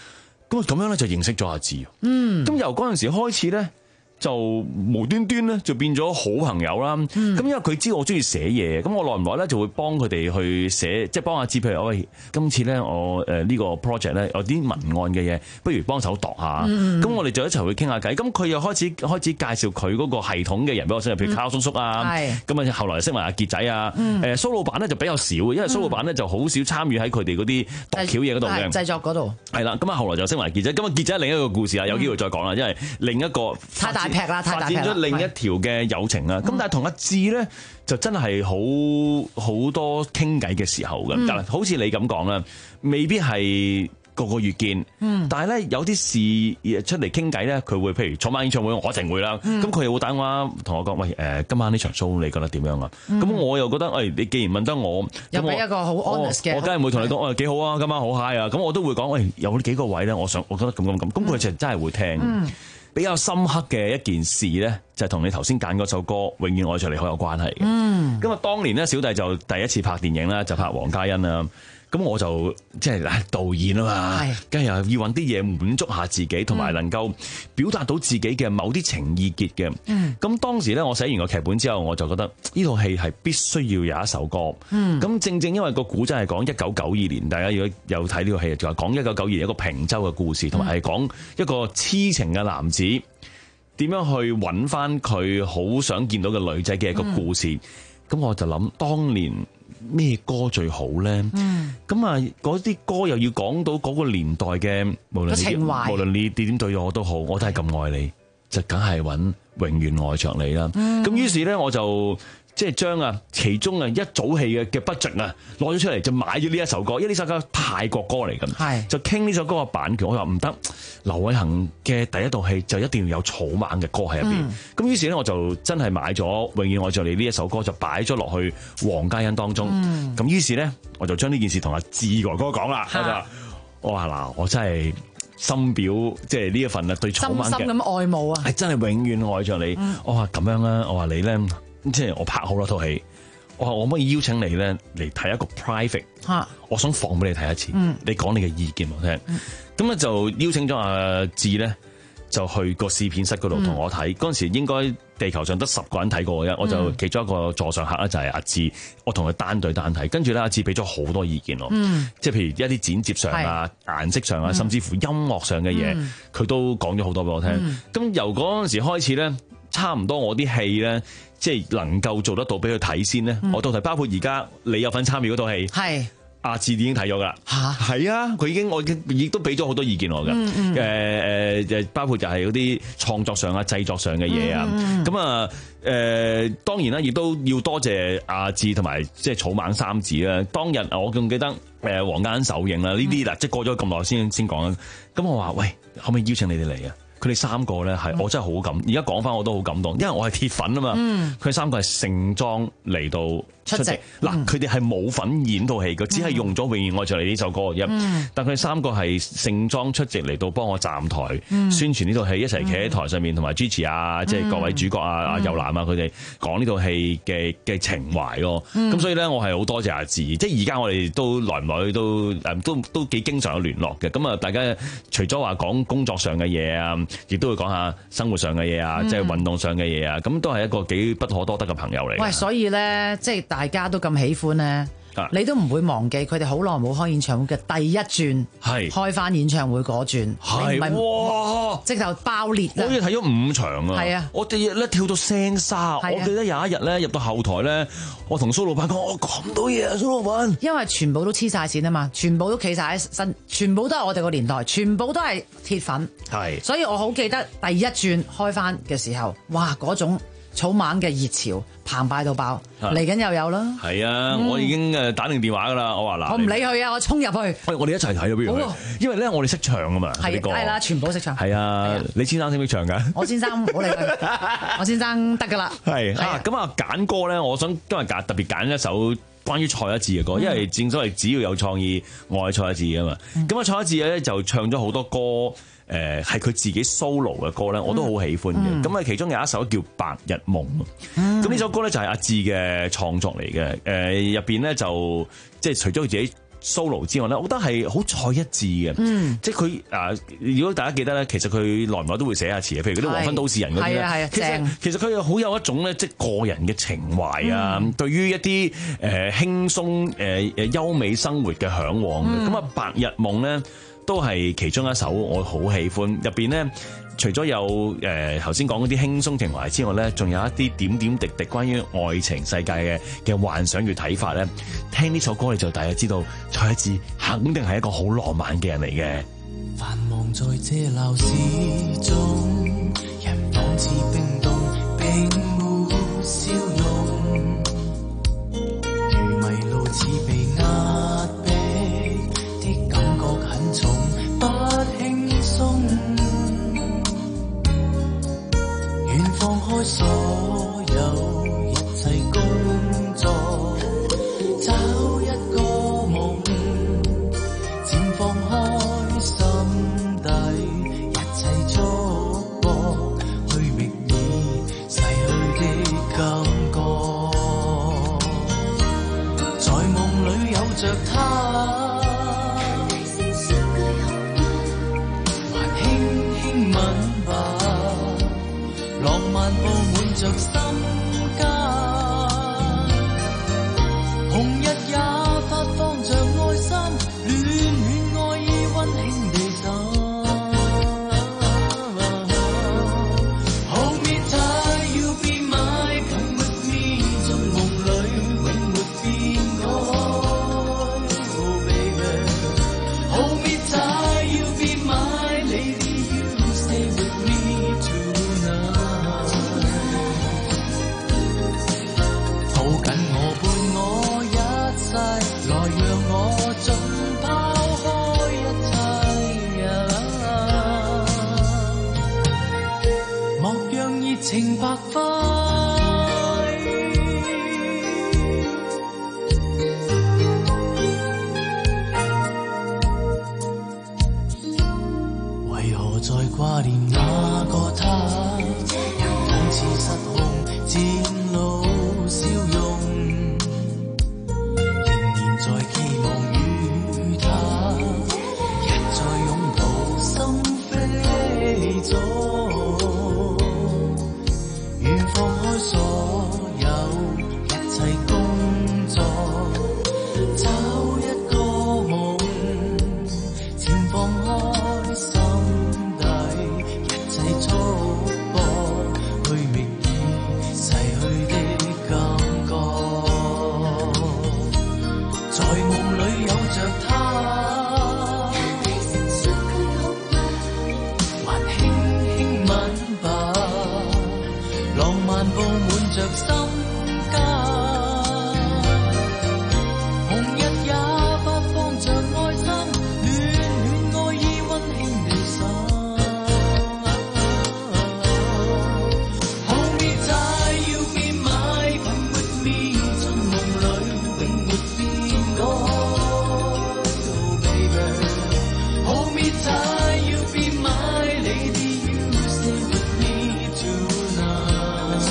咁啊咁樣咧就認識咗阿志。 嗯， 咁由嗰陣時開始咧。就無端端咧就變咗好朋友啦。咁、嗯、因為佢知道我中意寫嘢，咁我耐唔耐咧就會幫佢哋去寫，即係幫阿志。譬如喂，今次咧我誒呢個 project 咧有啲文案嘅嘢，不如幫手度下。咁、嗯、我哋就一齊去傾下偈。咁佢又開始開始介紹佢嗰個系統嘅人俾我識，譬如卡叔叔啊。咁、嗯、啊後來識埋阿傑仔啊。誒、嗯、蘇老闆咧就比較少，因為蘇老闆咧就好少參與喺佢哋嗰啲度橋嘢嗰度嘅製作嗰度。係啦，咁啊後來就識埋傑仔。咁啊傑仔另一個故事啊，有機會再講啦，因為另一個太大劈啦，太大劈啦。 發展咗另一條嘅友情啦，咁但係同阿志咧就真係好好多傾偈嘅時候嘅，但係、嗯、好似你咁講啦，未必係個個月見，嗯、但係咧有啲事出嚟傾偈咧，佢會譬如坐晚演唱會，我一定會啦，咁佢又會打電話同我講，喂誒，今晚呢場 show 你覺得點樣啊？咁、嗯、我又覺得，誒、哎，你既然問得我， 又俾一個好 honest 嘅， 我梗係唔會同你講，誒幾好啊，今晚好 high 啊，咁我都會講，喂，有幾個位咧，我想，我覺得咁咁咁，咁佢就真係會聽。嗯比較深刻嘅一件事咧，就係同你頭先揀嗰首歌《永遠愛着你》好有關係嘅。嗯，咁啊，當年咧，小弟就第一次拍電影啦，就拍黃嘉欣啦。咁我就即係導演啊嘛，梗係又要揾啲嘢滿足下自己，同埋能夠表達到自己嘅某啲情意結嘅。咁、嗯、當時咧，我寫完個劇本之後，我就覺得呢套戲係必須要有一首歌。咁、嗯、正正因為個古仔係講一九九二年，大家如果有睇呢個戲，就係講一九九二年一個平洲嘅故事，同埋係講一個痴情嘅男子點樣去揾翻佢好想見到嘅女仔嘅一個故事。咁、嗯、我就諗當年咩歌最好咧？咁、嗯、啊，嗰啲歌又要講到嗰個年代嘅，無論你無論你點對我都好，我都係咁愛你，就梗係揾永遠愛着你啦。咁、嗯、於是咧，我就即係將啊其中啊一組戲嘅嘅 budget 啊攞咗出嚟，就買咗呢一首歌，因為呢首歌泰國歌嚟㗎，就傾呢首歌嘅版權。我話唔得，劉偉恒嘅第一套戲就一定要有草蜢嘅歌喺入邊。咁、嗯、於是咧，我就真係買咗《永遠愛着你》呢一首歌，就擺咗落去黃嘉欣當中。咁、嗯、於是咧，我就將呢件事同阿志哥哥講啦。我就我話嗱，我真係深表即係呢一份啊對草蜢嘅深深咁愛慕啊， 係真係永遠愛着你。嗯、我話咁樣啦，我話你咧。即係我拍好多套戲，我話我可唔可以邀請你咧嚟睇一個 private，、啊、我想放俾你睇一次，嗯、你講你嘅意見我聽。咁、嗯、咧就邀請咗阿志咧，就去個試片室嗰度同我睇。嗰、嗯、陣時應該地球上得十個人睇過嘅啫，嗯、我就其中一個座上客咧就係阿志，我同佢單對單睇。跟住咧阿志俾咗好多意見我，嗯、即係譬如一啲剪接上啊、顏色上啊，嗯、甚至乎音樂上嘅嘢，佢、嗯、都講咗好多俾我聽。咁、嗯、由嗰陣時開始咧，差唔多我啲戲咧。即係能夠做得到俾佢睇先咧，嗯、我到題包括而家你有份參與嗰套戲，係阿志已經睇咗噶啦，係啊，佢已經我已經亦都俾咗好多意見我嘅，誒誒誒，包括就係嗰啲創作上啊、製作上嘅嘢啊，咁啊誒，當然啦，亦都要多謝阿志同埋即係草蜢三子啦。當日我仲記得誒黃嘉欣首映啦，呢啲嗱即係過咗咁耐先先講啦。咁我話喂，可唔可以邀請你哋嚟啊？佢哋三個咧係我真係好感，而家講翻我都好感動，因為我係鐵粉啊嘛。佢哋、嗯、三個係盛裝嚟到出席，嗱佢哋係冇份演套戲嘅，只係用咗《永遠愛着你》呢首歌嘅。嗯、但佢哋三個係盛裝出席嚟到幫我站台、嗯、宣傳呢套戲，一齊企喺台上面同埋支持啊，即係各位主角啊、阿佑南啊，佢哋講呢套戲嘅嘅情懷咯。咁、嗯、所以咧，我係好多謝阿志，即係而家我哋都來唔來都誒都都幾經常有聯絡嘅。咁啊，大家除咗話講工作上嘅嘢啊，亦都會講下生活上嘅嘢啊，即係運動上嘅嘢啊，咁都係一個幾不可多得嘅朋友嚟。喂， 所以咧，即係大家都咁喜歡咧，啊、你都唔會忘記佢哋好耐冇開演唱會嘅第一轉，係開翻演唱會嗰轉，係哇，直頭爆裂啦！我哋睇咗五場啊，係啊，我哋咧跳到聲沙，啊、我記得有一日咧入到後台咧，我同蘇老闆講：我咁多嘢啊，蘇老闆，因為全部都黐晒線啊嘛，全部都企晒喺身，全部都係我哋個年代，全部都係鐵粉，係，所以我好記得第一轉開翻嘅時候，哇，嗰種草蜢嘅熱潮澎湃到爆，嚟緊又有啦。係啊，嗯、我已經誒打定電話噶啦，我話嗱，我唔理佢啊，我衝入去。喂，我哋一齊睇啊，不如？因為咧，我哋識唱啊嘛，係係啦，全部識唱。係啊，你先生識唔識唱噶？我先生唔好理佢，我先生得噶啦。係啊，咁啊揀歌咧，我想今日揀特別揀一首關於蔡一智嘅歌，嗯、因為正所謂只要有創意，我係蔡一智啊嘛。咁啊、嗯，蔡一智咧就唱咗好多歌。誒係佢自己 solo 嘅歌咧，我都好喜歡嘅。咁啊、嗯，其中有一首叫《白日夢》。咁呢、嗯、首歌咧就係阿志嘅創作嚟嘅。誒入邊咧就即係除咗佢自己 solo 之外咧，我覺得係好再一致嘅。嗯，即係佢誒，如果大家記得咧，其實佢耐唔耐都會寫下詞嘅，譬如嗰啲黃昏都市人嗰啲咧。係啊係啊，其實其實佢又好有一種咧，即係個人嘅情懷啊，嗯、對於一啲誒輕鬆誒誒優美生活嘅嚮往嘅。咁啊、嗯，白日夢咧都係其中一首我好喜歡，入邊咧。除咗有誒頭先講嗰啲輕鬆情懷之外咧，仲有一啲點點滴滴關於愛情世界嘅嘅幻想與睇法咧。聽呢首歌你就大概知道蔡一智肯定係一個好浪漫嘅人嚟嘅。 繁忙在這鬧市中，人仿似冰凍，並沒笑容，如迷路似被壓迫的感覺很重，不輕鬆。願放開所有一切工作，找一個夢，漸放開心底一切束縛，去覓已逝去的感覺。在夢裏有着他，還輕輕吻吧，浪漫布滿着心間，紅日也發放着愛心，暖暖愛意溫馨地灑。Hold me tight, you be mine, come with me， 在夢裏永沒變改。Oh baby, hold me tight, you be my lady, you stay with me tonight。抱緊我伴我一世，來讓我盡拋開一切，莫讓熱情白費。為何在掛念那個他，仿似失控漸露笑容，仍然在期望與他一再擁抱心飛中，願放開所有一切工作，找一個夢，漸放開心底一切束縛，去覓已逝去的感覺。在夢裏有着他，還輕輕吻吧，浪漫布滿着心間，紅日也發放着愛心，暖暖愛意溫馨地灑。Hold me tight, you be mine, come with me， 在夢裏永沒變改。Oh baby, hold me tight, you be my lady, you stay with me tonight。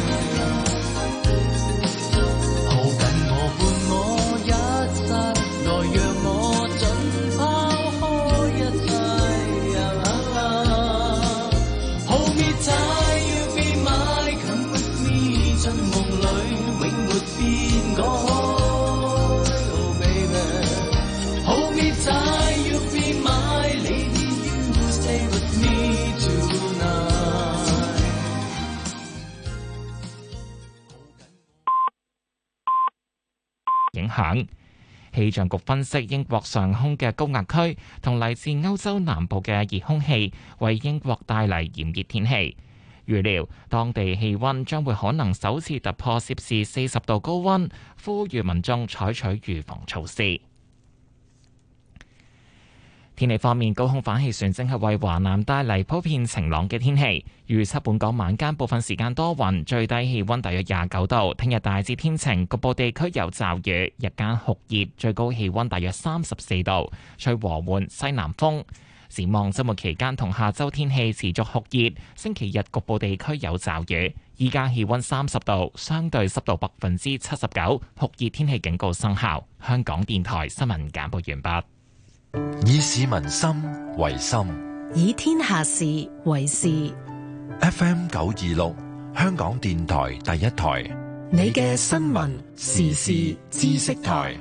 抱緊我伴我一世，來讓我盡拋開一切。Hold me tight, you be mine, come with me， 在夢裏永沒變改。Oh baby, hold me tight, you be my lady, you stay with me tonight。 影響。氣象局分析，英國上空嘅高壓區同嚟自歐洲南部嘅熱空氣為英國帶嚟炎熱天氣，預料當地氣温將會可能首次突破攝氏四十度高温，呼籲民眾採取預防措施。天氣方面，高空反氣旋正係為華南帶嚟普遍晴朗嘅天氣。預測本港晚間部分時間多雲，最低氣温大約廿九度。聽日大致天晴，局部地區有驟雨，日間酷熱，最高氣温大約三十四度，吹和緩西南風。 展望週末期間同下週天氣持續酷熱，星期日局部地區有驟雨。依家氣溫三十度，相對濕度百分之七十九，酷熱天氣警告生效。香港電台新聞簡報完畢。 以市民心為心， 以天下事為事。 F M 九二六，香港電台第一台， 你嘅新聞時事知識台。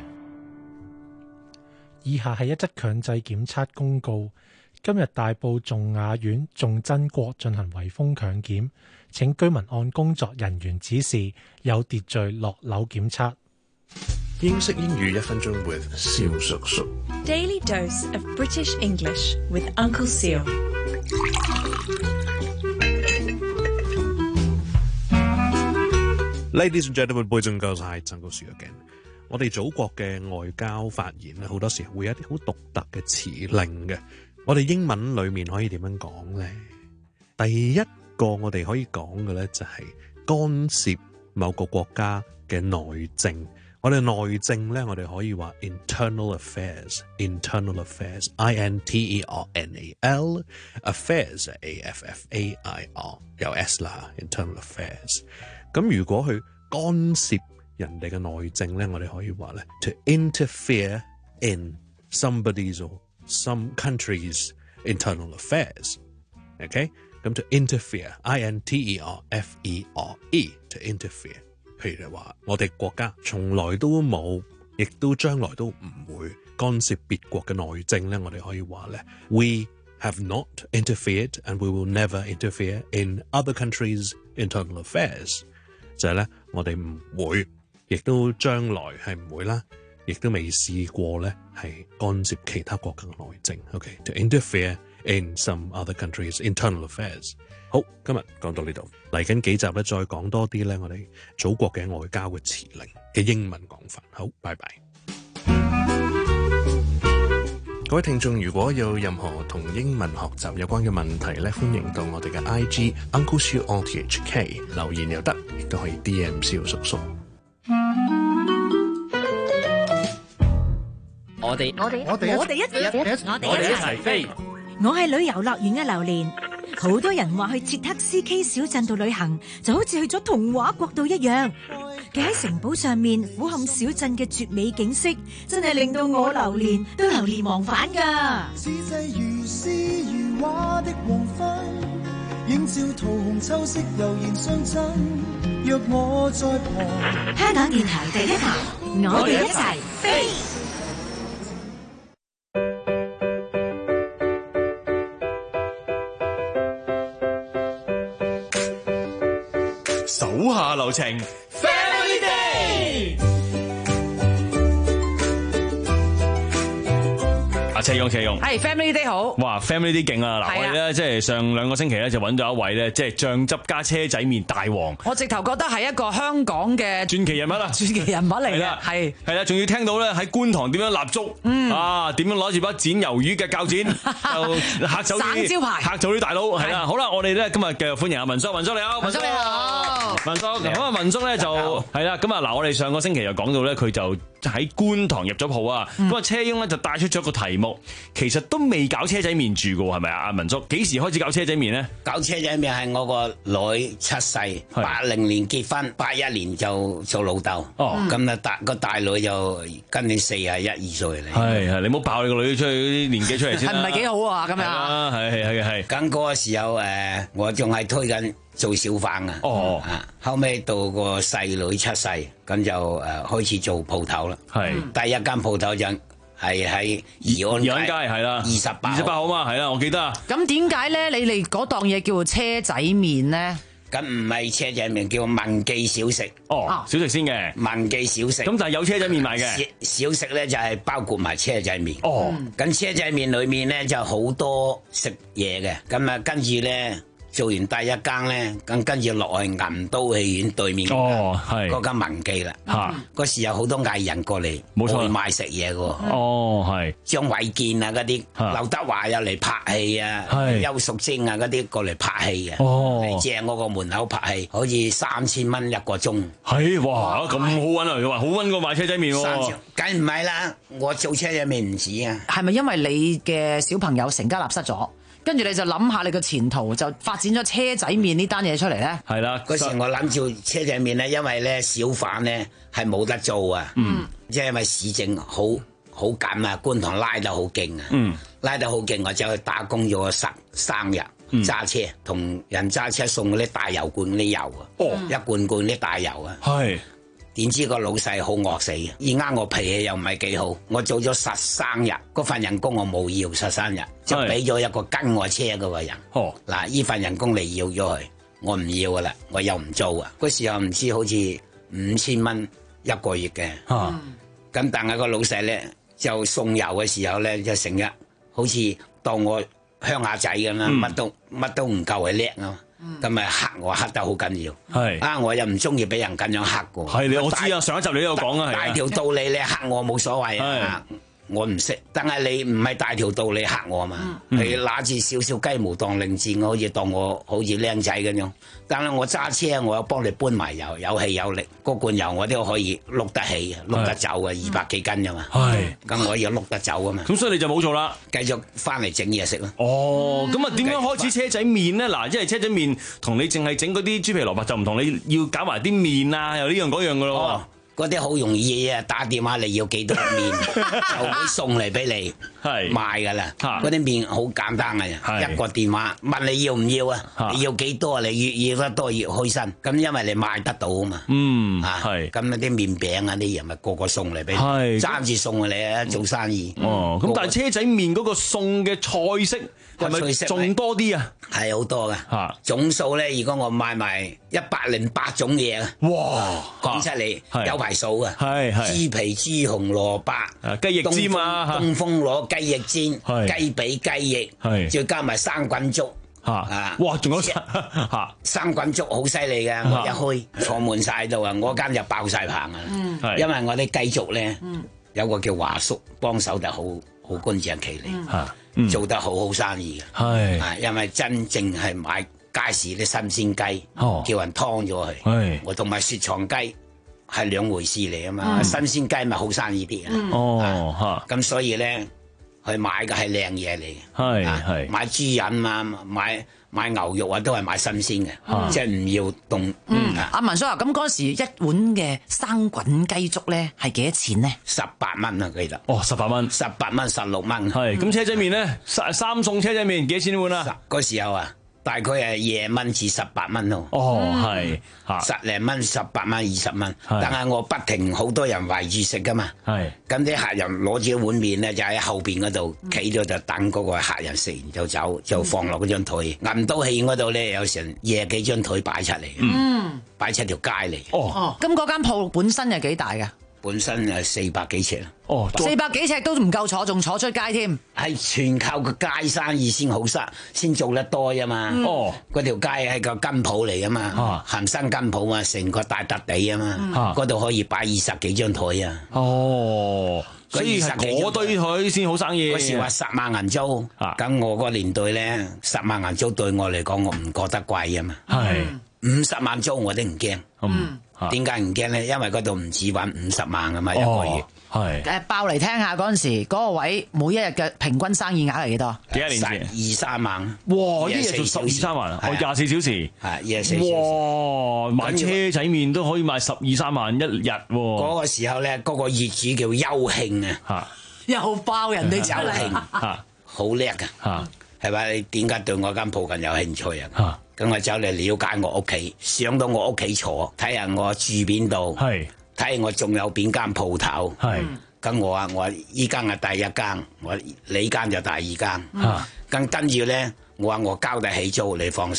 以下係一則強制檢測公告。今日大埔頌雅苑頌真國進行圍封強檢，請居民按工作人員指示有秩序落樓檢測。 英式英語一分鐘 with 蕭叔叔。 Daily dose of British English with Uncle Seal。 Ladies and gentlemen, boys and girls, hi, Uncle Seal again。我哋祖國嘅外交發言咧，好多時會有一啲好獨特嘅辭令嘅。我哋英文裏面可以點樣講咧？第一個我哋可以講嘅咧就係干涉某個國家嘅內政。我哋內政咧，我哋可以話 internal affairs，internal affairs，I N T E R N A L，affairs，A F F A I R， 有 S 啦 ，internal affairs。咁如果去干涉人哋嘅內政咧，我哋可以話咧 to interfere in somebody's or some country's internal affairs。OK， 咁 to interfere，I N T E R F E R E，to interfere。譬如話，我哋國家從來都冇，亦都將來都唔會干涉別國嘅內政咧。我哋可以話咧 ，We have not interfered and we will never interfere in other countries' internal affairs。就係咧，我哋唔會，亦都將來係唔會啦，亦都未試過咧係干涉其他國家嘅內政。OK，to interfere in some other countries' internal affairs。好，今日講到呢度，嚟緊幾集咧再講多啲咧，我哋祖國嘅外交嘅辭令嘅英文講法。好，拜拜。各位聽眾，如果有任何同英文學習有關嘅問題咧，歡迎到我哋嘅 I G Uncle Siu O T H K 留言又得，亦都可以 D M 蕭叔叔。 我哋我哋我哋我哋一齊我哋一齊飛。 我係旅遊樂園嘅榴蓮，好多人話去切克斯 K 小鎮度旅行，就好似去咗童話國度一樣。企喺城堡上面俯瞰小鎮嘅絕美景色，真係令到我榴蓮都流連忘返㗎。 此際如詩如畫的黃昏，映照桃紅秋色悠然相襯。若我在旁， 香港電台第一台，我哋一齊飛。 手下留情 ，Family Day。阿車勇，車勇， 係 Family Day 好。 哇 ，Family Day 勁啊！嗱，我哋咧即係上兩個星期咧就揾咗一位咧，即係醬汁加車仔麵大王。 我直頭覺得係一個香港嘅傳奇人物啊！ 傳奇人物嚟嘅，係係啦，仲要聽到咧喺觀塘點樣蠟燭，嗯啊，點樣攞住把剪魷魚嘅鉸剪，就嚇走啲招牌， 嚇走啲大佬。係啦，好啦，我哋咧今日嘅歡迎阿文叔，文叔你好， 文叔你好， 文叔。咁啊，文叔咧就係啦，咁啊嗱，我哋上個星期又講到咧，佢就喺觀塘入咗鋪啊，咁啊車英咧就帶出咗個題目，其實都未搞車仔麵住㗎喎，係咪啊？阿文叔幾時開始搞車仔麵咧？ 搞車仔麵係我個女出世，八零年結婚，八一年就做老豆。哦，咁啊大個大女就今年四十一二歲嚟。係係， 你唔好爆你個女出去啲年紀出嚟先。 係唔係幾好啊？咁樣啊？ 係係係係。 咁嗰個時候誒，我仲係推緊做小販啊。哦。啊，後尾到個細女出世，咁就誒開始做鋪頭啦。係。第一間鋪頭就係喺宜安宜安街係啦， 二十八二十八號嘛，係啦，我記得啊。 咁點解咧？你哋嗰檔嘢叫做車仔麵咧？ 咁唔係車仔麵，叫文記小食。 哦，小食先嘅文記小食。 咁但係有車仔麵賣嘅。 小食咧就係包括埋車仔麵。哦。咁車仔麵裏面咧就好多食嘢嘅，咁啊跟住咧做完第一間咧，咁跟住落去銀都戲院對面哦，係嗰間文記啦。 嚇， 嗰時有好多藝人過嚟， 冇錯外賣食嘢嘅喎。 哦，係張衛健啊嗰啲，劉德華又嚟拍戲啊，邱淑貞啊嗰啲過嚟拍戲啊。 哦， 嚟正我個門口拍戲，好似三千蚊一個鐘。 係哇，咁好揾啊！佢話好揾過賣車仔麵喎。 梗唔係啦，我做車仔麵唔止啊。 係咪因為你嘅小朋友成家立室咗？跟住你就諗下你嘅前途，就發展咗車仔麵呢單嘢出嚟咧。 係啦， 嗰時我諗住車仔麵咧，因為咧小販咧係冇得做啊。嗯，即係因為市政好好緊啊，觀塘拉得好勁啊。嗯，拉得好勁，我就去打工咗生生日揸、嗯、車，同人揸車送嗰啲大油罐嗰啲油啊。哦，一罐罐啲大油啊。係。點知個老細好惡死嘅，而啱我脾氣又唔係幾好，我做咗實生日，嗰份人工我冇要實生日，就俾咗一個跟我車嗰個人。哦，嗱，呢份人工你要咗佢，我唔要噶啦，我又唔做啊。嗰時候唔知好似五千蚊一個月嘅，咁、嗯、但係個老細咧就送油嘅時候咧就成日好似當我鄉下仔咁啦，乜、嗯、都乜都唔夠佢叻啊。咁咪黑我黑得好緊要，係啊！我又唔中意俾人咁樣黑過。係你我知啊，上一集你都有講啊，大條道理你黑我冇所謂啊。我唔識，但係你唔係大條道理黑我嘛？嗯、你拿住少少雞毛當令箭，好似當我好似靚仔咁樣。但係我揸車，我有幫你搬埋油，有氣有力，個罐油我都可以碌得起，碌得走嘅，二百幾斤㗎嘛。係，咁我要碌得走啊嘛。咁所以你就冇做啦，繼續翻嚟整嘢食咯。哦，咁啊點樣開始車仔麵咧？嗱，即係車仔麵同你淨係整嗰啲豬皮蘿蔔就唔同，你要搞埋啲麵啊，又呢樣嗰樣㗎咯。哦，嗰啲好容易啊！打電話你要幾多麵，就會送嚟俾你賣噶啦。嗰啲麵好簡單嘅，一個電話問你要唔要啊？你要幾多？你越要得多越開心。咁因為你賣得到啊嘛。嗯，係。咁啲麵餅啊啲嘢咪個個送嚟俾你，爭住送嚟啊！做生意。哦，咁但係車仔麵嗰個送嘅菜式係咪仲多啲啊？係好多噶。嚇，總數咧，如果我賣埋一百零八種嘢啊！哇，講出嚟有排數啊！係係豬皮、豬紅蘿蔔、雞翼尖啊，東風攞雞翼尖、雞髀、雞翼，係再加埋生滾粥嚇啊！哇，仲有嚇生滾粥好犀利嘅，我一開坐滿曬度啊！我間就爆曬棚啊！因為我啲雞粥咧有個叫華叔幫手就好好乾淨企理嚇。做得好好生意嘅，係啊，因為真正係買街市啲新鮮雞，哦、叫人劏咗佢，我同埋雪藏雞係兩回事嚟啊嘛，嗯、新鮮雞咪好生意啲、嗯、啊，哦嚇，咁所以咧，佢買嘅係靚嘢嚟嘅，係係、啊、買豬膶啊，買買牛肉啊，都係買新鮮嘅，嗯、即係唔要凍。嗯，阿文叔啊，咁嗰時一碗嘅生滾雞粥咧係幾多錢呢？十八蚊啊，記得。哦，十八蚊，十八蚊，十六蚊。係，咁車仔麵咧，三三餸車仔麵幾錢一碗啊？嗰時候啊。大概係廿蚊至十八蚊咯。哦，係十零蚊、十八蚊、二十蚊。但係我不停好多人圍住食噶嘛。係。咁啲客人攞住一碗麵咧，就喺後邊嗰度企咗就等嗰個客人食完就走，就放落嗰張台。銀都戲嗰度咧有成廿幾張台擺出嚟。嗯。擺出條街嚟。哦。咁嗰間鋪本身係幾大㗎？本身係四百幾尺。哦，四百幾尺都唔夠坐，仲坐出街添。係全靠個街生意先好塞，先做得多啫嘛。哦，嗰條街係個金鋪嚟噶嘛，恆生金鋪嘛，成個大笪地啊嘛，嗰度可以擺二十幾張台啊。哦，所以係嗰堆台先好生意。嗰時話十萬銀租，咁我個年代咧，十萬銀租對我嚟講，我唔覺得貴啊嘛。係五十萬租我都唔驚。嗯。點解唔驚咧？因為嗰度唔止搵五十萬啊嘛，一個月。係誒，爆嚟聽下嗰陣時，嗰個位每一日嘅平均生意額係幾多？幾多年前？二三萬。哇！一日做十二三萬啊！我廿四小時。係廿四小時。哇！賣車仔麵都可以賣十二三萬一日。嗰個時候咧，嗰個業主叫邱慶啊。吓。又爆人哋邱慶。吓。好叻噶。吓。係咪？你點解對我間鋪咁有興趣啊？吓。咁我走嚟了解我屋企，上到我屋企坐，睇下我住邊度，睇下我仲有邊間鋪頭。咁我話我依間係第一間，我你間就第二間。咁跟住咧，我話我交得起租，你放心，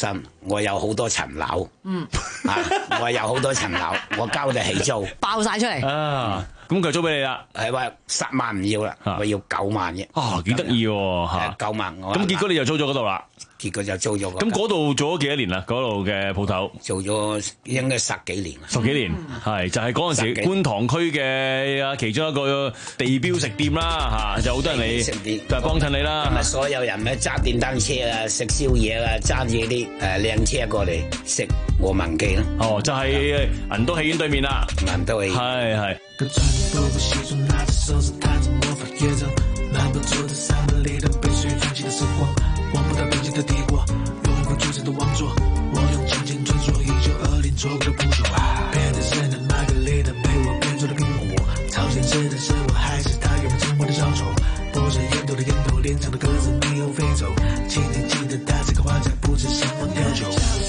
我有好多層樓， 嗯， 啊，我有好多層樓，我交得起租， 爆晒出嚟啊！咁佢租俾你啦， 係話十萬唔要啦，我要九萬啫。 啊，幾得意喎嚇！ 九萬，我咁結果你就租咗嗰度啦。 結果就租咗。 咁嗰度做咗幾多年啦？嗰度嘅鋪頭做咗應該十幾年。 十幾年係就係嗰陣時觀塘區嘅啊其中一個地標食店啦嚇，就好多人嚟就係幫襯你啦。 咁啊，所有人咧揸電單車啊、食宵夜啊、揸住啲誒靚車過嚟食和民記啦。 哦，就係銀都戲院對面啦。 銀都戲院係係。 跟穿着波波西装，拿着手指弹着魔法乐章，漫步桌子上的里的被水冲击的时光，望不到边际的帝国，有一个主持的王座，我用轻轻穿梭一九二零错过的不朽，变得圣的玛格丽特被我变做了苹果，超现实的是我还是他永不成为的小丑，播着烟斗的烟头，连长的鸽子你又飞走，请你记得他这个画家不止什么雕球。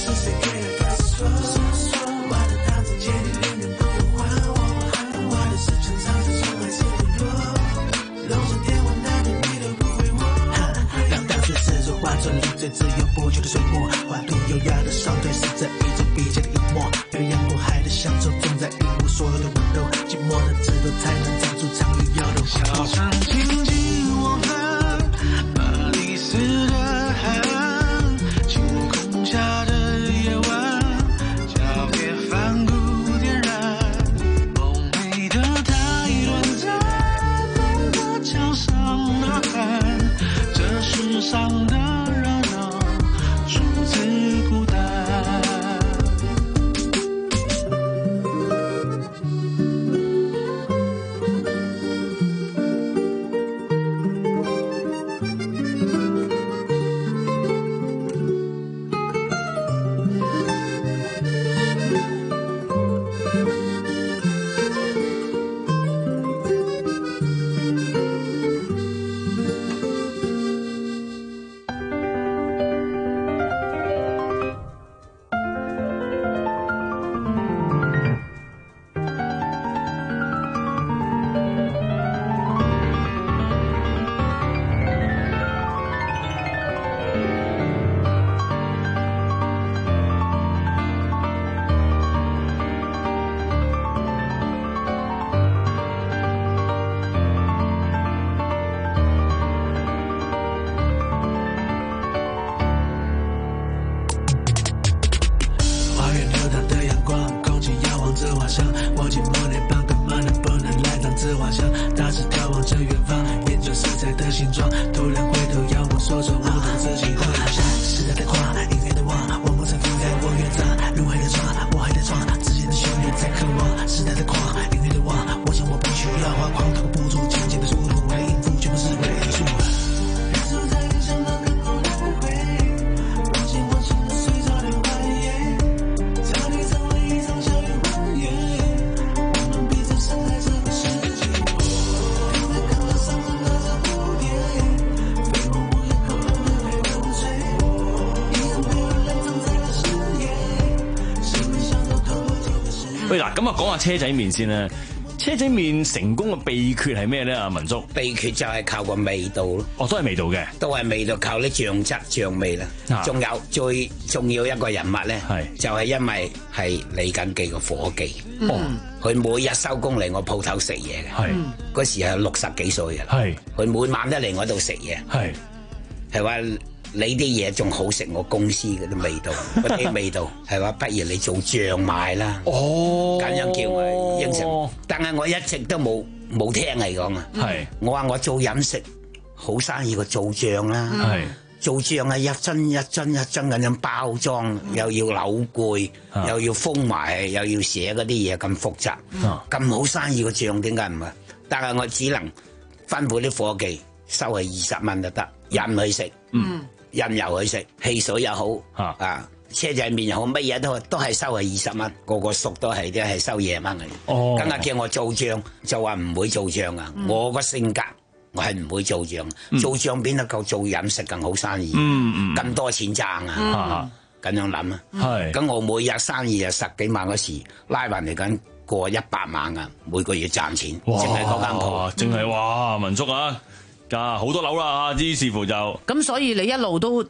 最自由不屈的水墨，画图优雅的双腿是这一种笔尖的隐没，鸳鸯过海的乡愁总在荧幕所有的温柔，寂寞的指头才能唱出场里摇动小场静静我们巴黎市的海岸，晴空下的夜晚，皎洁梵谷点燃梦寐的太乱在梦的桥上呐喊，这世上的喂嗱，咁啊講下車仔麵先啦。車仔麵成功嘅秘訣係咩咧？阿文叔， 秘訣就係靠個味道咯。 哦，都係味道嘅， 都係味道，靠啲醬汁醬味啦。仲、啊、有最重要一個人物咧，就係因為係李錦記個伙計。哦，佢每日收工嚟我鋪頭食嘢嘅。係嗰時係六十幾歲嘅。係佢每晚都嚟我度食嘢。係係話。你啲嘢仲好食我公司嗰啲味道，嗰啲味道係話不如你做醬賣啦。哦，咁樣叫我應承，但係我一直都冇冇聽你講啊。係，我話我做飲食好生意過做醬啦。係，做醬啊一樽一樽一樽咁樣包裝，又要扭攰，又要封埋，又要寫嗰啲嘢咁複雜，咁好生意個醬點解唔係？但係我只能吩咐啲伙計收係二十蚊就得，任佢食。嗯。任由佢食，汽水又好，啊，車仔麵又好，乜嘢都都係收係二十蚊，個個熟都係啲係收廿蚊嘅。哦，今日叫我做醬，就話唔會做醬啊！嗯、我個性格，我係唔會做醬，嗯、做醬邊得夠做飲食更好生意？嗯嗯，咁多錢賺啊！咁、嗯、樣諗啊，係。咁我每日生意就十幾萬嗰時，拉勻嚟緊過一百萬啊！每個月賺錢，淨係嗰間鋪， 淨係哇，文叔啊！啊，好多樓啦，於是乎就咁，所以你一路都照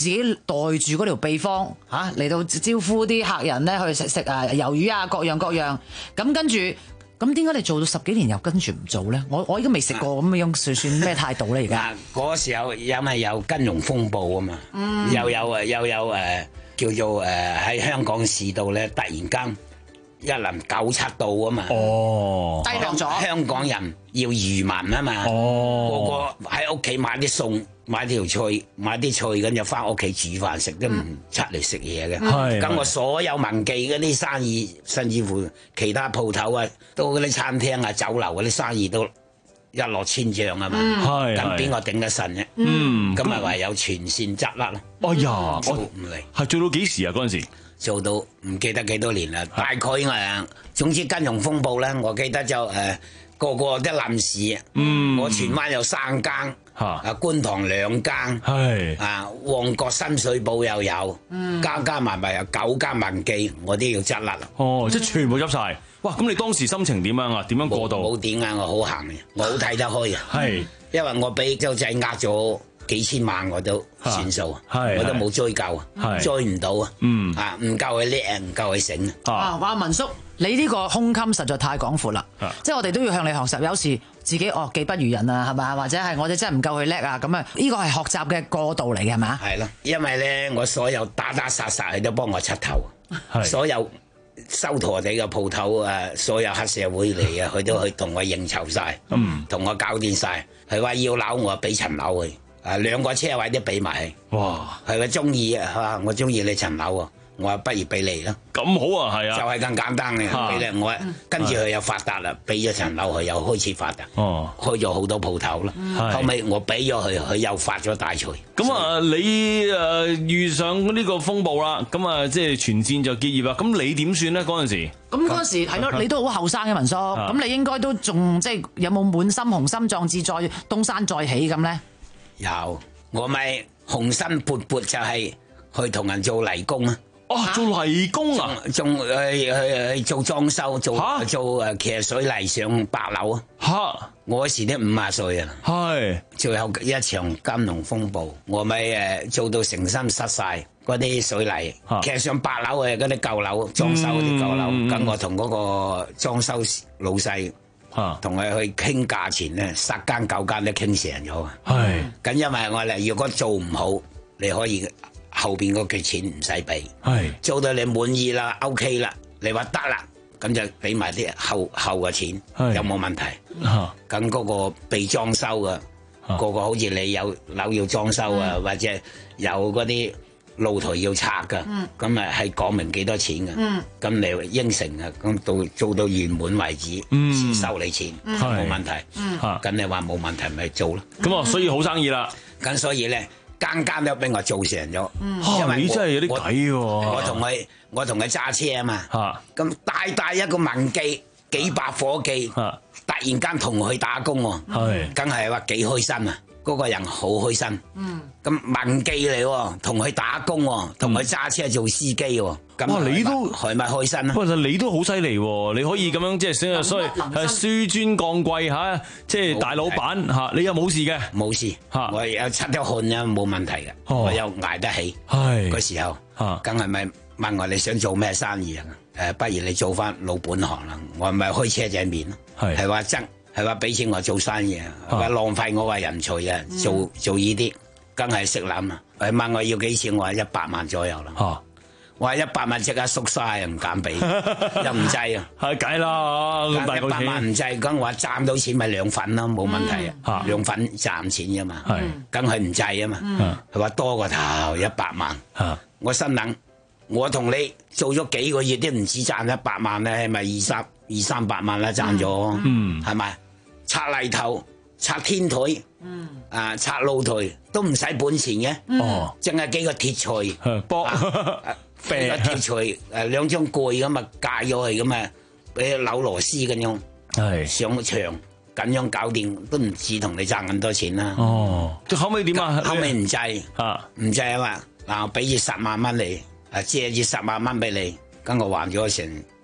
自己袋住嗰條秘方嚇嚟到招呼啲客人咧去食食啊魷魚啊各樣各樣，咁跟住咁點解你做到十幾年又跟住唔做咧？我我依家未食過咁樣，算算咩態度咧？而家嗰時候因為有金融風暴啊嘛，嗯、又有啊又有誒、呃、叫做誒喺、呃、香港市道咧，突然間一臨九七度啊嘛， 哦，低落咗， 香港人要移民啊嘛，哦，個個喺屋企買啲餸。買條菜，買啲菜咁就翻屋企煮飯食，都唔出嚟食嘢嘅。咁、嗯、我所有文記嗰啲生意，甚至乎其他鋪頭啊，都嗰啲餐廳啊、酒樓嗰啲生意都一落千丈啊嘛。咁邊個頂得順啫？嗯，咁咪唯有全線執笠咯。 哎呀， 做唔嚟， 係做到幾時啊？嗰陣時做到唔記得幾多年啦，大概誒，總之金融風暴咧，我記得就誒、呃、個個都臨時。嗯，我荃灣有三間。啊！觀塘兩間，係啊，旺角深水埗又有，嗯、加加埋埋有九間文記，我都要執笠啦。 哦，即係全部執晒。哇！咁你當時心情點樣啊？點樣過渡？ 冇點啊！我好行嘅，我好睇得開啊。係，因為我俾周仔呃咗幾千萬，我都算數，我都冇追究啊，追唔到啊。嗯，啊，唔夠佢叻啊，唔夠佢醒啊。 啊，話文叔，你呢個胸襟實在太廣闊啦，即係我哋都要向你學習。有時自己哦技不如人啊，係咪？或者係我哋真係唔夠佢叻啊，咁啊，呢個係學習嘅過渡嚟嘅，係咪？ 係咯，因為咧，我所有打打殺殺，佢都幫我出頭，所有收陀地嘅鋪頭啊，所有黑社會嚟啊，佢都去同我應酬晒，同我搞掂晒。佢話要樓，我俾層樓佢，啊兩個車位都俾埋。哇！係佢中意啊，係嘛？我中意你層樓啊。我話不如俾你啦， 咁好啊，係啊， 就係咁簡單嘅，俾你我跟住佢又發達啦，俾咗層樓佢又開始發達，哦，開咗好多鋪頭啦，後尾我俾咗佢，佢又發咗大財。 咁啊，你誒遇上呢個風暴啦，咁啊即係全線就結業啦，咁你點算咧嗰陣時？ 咁嗰陣時係咯，你都好後生嘅文叔，咁你應該都仲即係有冇滿心雄心壯志再東山再起咁咧？ 有，我咪雄心勃勃就係去同人做泥工啊！ 哦，做泥工啊， 仲去去去做裝修，做做誒騎水泥上八樓啊！嚇，我嗰時都五十歲啊，係最後一場金融風暴，我咪誒做到成身濕晒嗰啲水泥，騎上八樓嘅嗰啲舊樓，裝修嗰啲舊樓，咁我同嗰個裝修老細同佢去傾價錢咧，十間九間都傾成咗啊！係，咁因為我哋如果做唔好，你可以。後邊嗰句錢唔使俾，係做到你滿意啦 ，OK 啦，你話得啦，咁就俾埋啲後後嘅錢，有冇問題？咁嗰個被裝修嘅，個個好似你有樓要裝修啊，或者有嗰啲露台要拆噶，咁啊係講明幾多錢嘅，咁你應承啊，咁到做到圓滿為止，先收你錢，冇問題。咁你話冇問題咪做咯。 咁啊，所以好生意啦。 咁所以咧。間間都俾我做成咗， 因為你真係有啲計喎。 我同佢，我同佢揸車啊嘛。咁大大一個文記，幾百夥計，突然間同佢打工喎，梗係話幾開心啊！嗰個人好開心。咁文記嚟喎，同佢打工喎，同佢揸車做司機喎。 哇！你都係咪開心啊？ 其實你都好犀利喎！你可以咁樣即係所謂係紆尊降貴嚇，即係大老闆嚇，你又冇事嘅？ 冇事嚇，我有出咗汗啊，冇問題嘅，我又捱得起。係嗰時候嚇，梗係咪問我你想做咩生意啊？誒，不如你做翻老本行啦。我咪開車仔麵咯，係係話爭，係話俾錢我做生意啊，話浪費我話人才啊，做做呢啲，梗係識諗啊。佢問我要幾錢，我話一百萬左右啦。嚇！我話一百萬即刻縮晒，唔敢俾，又唔制啊！ 係計啦，咁大個錢， 一百萬唔制，咁我話賺到錢咪兩份咯，冇問題啊！兩份賺錢啫嘛，梗係唔制啊嘛。佢話多過頭一百萬，我心諗我同你做咗幾個月都唔止賺一百萬咧，係咪二三二三百萬啦賺咗？係咪拆泥頭、拆天台、啊拆露台都唔使本錢嘅，哦，淨係幾個鐵錘搏。俾個鐵錘誒兩張蓋咁啊，戒咗佢咁啊，俾扭螺絲咁樣，係上牆咁樣搞掂，都唔止同你賺咁多錢啦。哦， 後尾點啊？ 後尾唔制啊，唔制啊嘛。嗱，我俾住十萬蚊你，誒借住十萬蚊俾你，咁我還咗成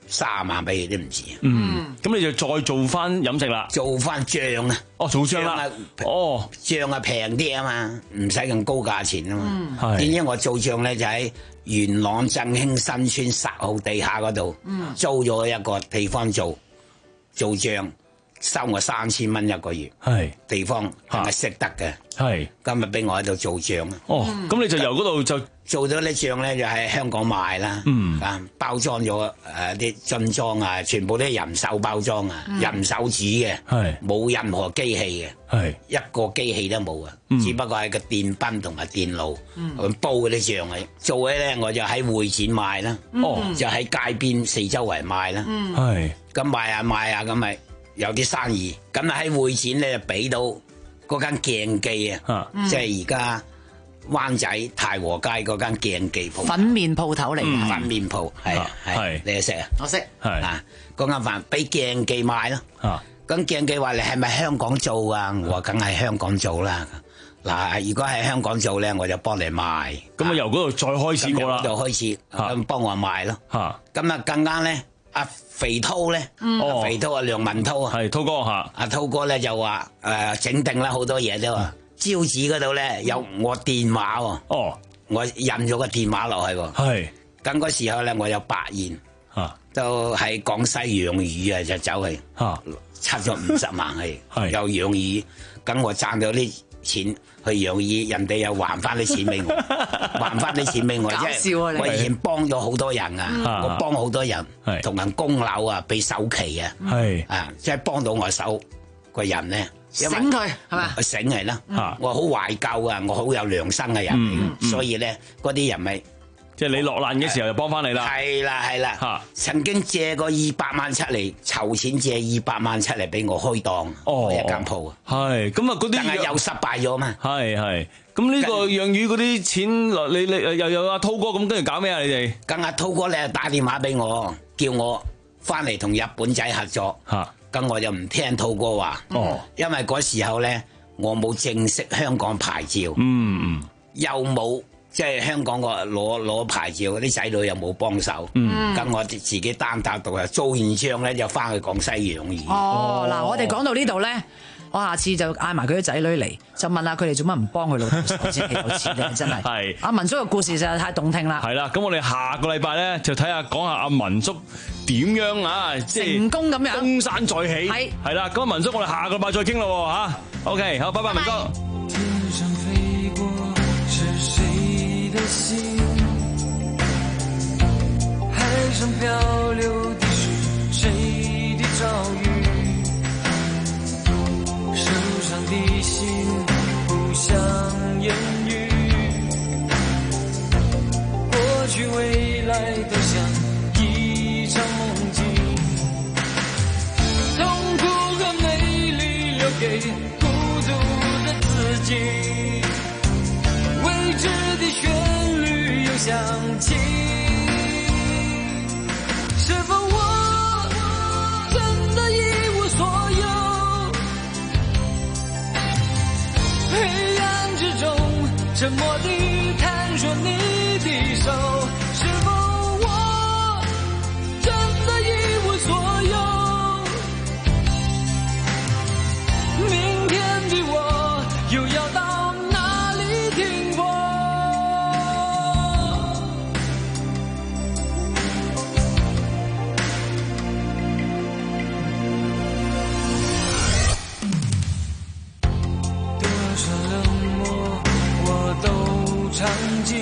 卅萬俾佢都唔止。 嗯，咁你就再做翻飲食啦， 做翻醬啊！ 哦，做醬啦，哦， 醬啊平啲啊嘛，唔使咁高價錢啊嘛。 係點解我做醬咧就喺元朗振興新村十號地下嗰度租咗一個地方做做醬，收我三千蚊一個月。 係地方係咪識得嘅？ 係今日俾我喺度做醬啊！ 哦，咁你就由嗰度就做咗啲醬咧，就喺香港賣啦。嗯，啊包裝咗誒啲樽裝啊，全部都係人手包裝啊，人手煮嘅， 係冇任何機器嘅， 係一個機器都冇啊，只不過係個電賓同埋電爐去煲嗰啲醬嘅。做嘅咧，我就喺會展賣啦，哦，就喺街邊四周圍賣啦， 係咁賣下賣下咁咪有啲生意。咁啊喺會展咧就俾到嗰間鏡記啊，即係而家灣仔太和街嗰間鏡記鋪， 粉麵鋪頭嚟嘅， 粉麵鋪係係，你識啊？ 我識， 係啊，嗰間飯俾鏡記賣咯。咁鏡記話你係咪香港做啊？我話梗係香港做啦。嗱，如果係香港做咧，我就幫你賣。 咁啊由嗰度再開始過啦， 就開始咁幫我賣咯。咁啊更加咧。阿肥濤咧，阿肥濤啊，梁文濤啊， 係濤哥嚇。 阿濤哥咧就話誒整定啦，好多嘢都話招紙嗰度咧有我電話喎。哦，我印咗個電話落去喎。係。咁嗰時候咧，我有百元，嚇，都喺廣西養魚啊，就走去嚇，拆咗五十萬去，又養魚，咁我賺咗啲錢去養魚，人哋又還翻啲錢俾我，還翻啲錢俾我，即係我以前幫咗好多人啊，我幫好多人，同人供樓啊，俾首期啊，啊，即係幫到我手個人咧， 醒佢係嘛？ 醒係啦，我好懷舊啊，我好有良心嘅人，所以咧嗰啲人咪。 即係你落難嘅時候就幫翻你啦。 係啦係啦，嚇！曾經借過二百萬出嚟，籌錢借二百萬出嚟俾我開檔，哦，一間鋪啊。 係咁啊，嗰啲但係又失敗咗嘛。 係係，咁呢個養魚嗰啲錢，你你又有阿濤哥咁，跟住搞咩啊？你哋？ 咁阿濤哥咧打電話俾我，叫我翻嚟同日本仔合作。嚇！咁我就唔聽濤哥話。哦。因為嗰時候咧，我冇正式香港牌照。嗯嗯。又冇。即係香港個攞攞牌照嗰啲仔女又冇幫手，咁我自己單打獨鬥，做完帳咧就翻去廣西養魚。 哦，嗱，我哋講到呢度咧，我下次就嗌埋佢啲仔女嚟，就問下佢哋做乜唔幫佢老豆手指有錢咧，真係。係。阿文叔嘅故事實在太動聽啦。 係啦，咁我哋下個禮拜咧就睇下講下阿文叔點樣啊，即係成功咁樣東山再起。係。係啦，咁文叔我哋下個禮拜再傾咯嚇。OK，好，拜拜，文哥。 的心，海上漂流的是誰的遭遇？手上的心不想言语，过去未来都像一场梦境，痛苦和美丽留给孤独的自己，未知的旋律又响起，是否我真的一无所有？黑暗之中沉默地探索你的手，是否我真的一无所有？明天的我又要到哪里停泊？多少冷漠我都尝尽，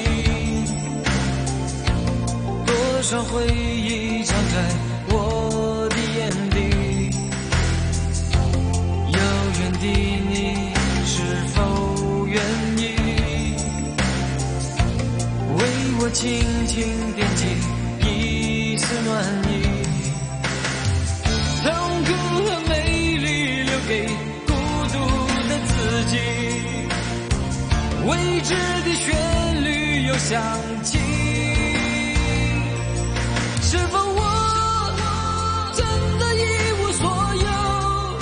多少回忆藏在我的眼底，遥远的你是否愿意为我轻轻点起一丝暖意？痛苦和美丽留给孤独的自己，未知的旋律又响起，是否我真的一无所有？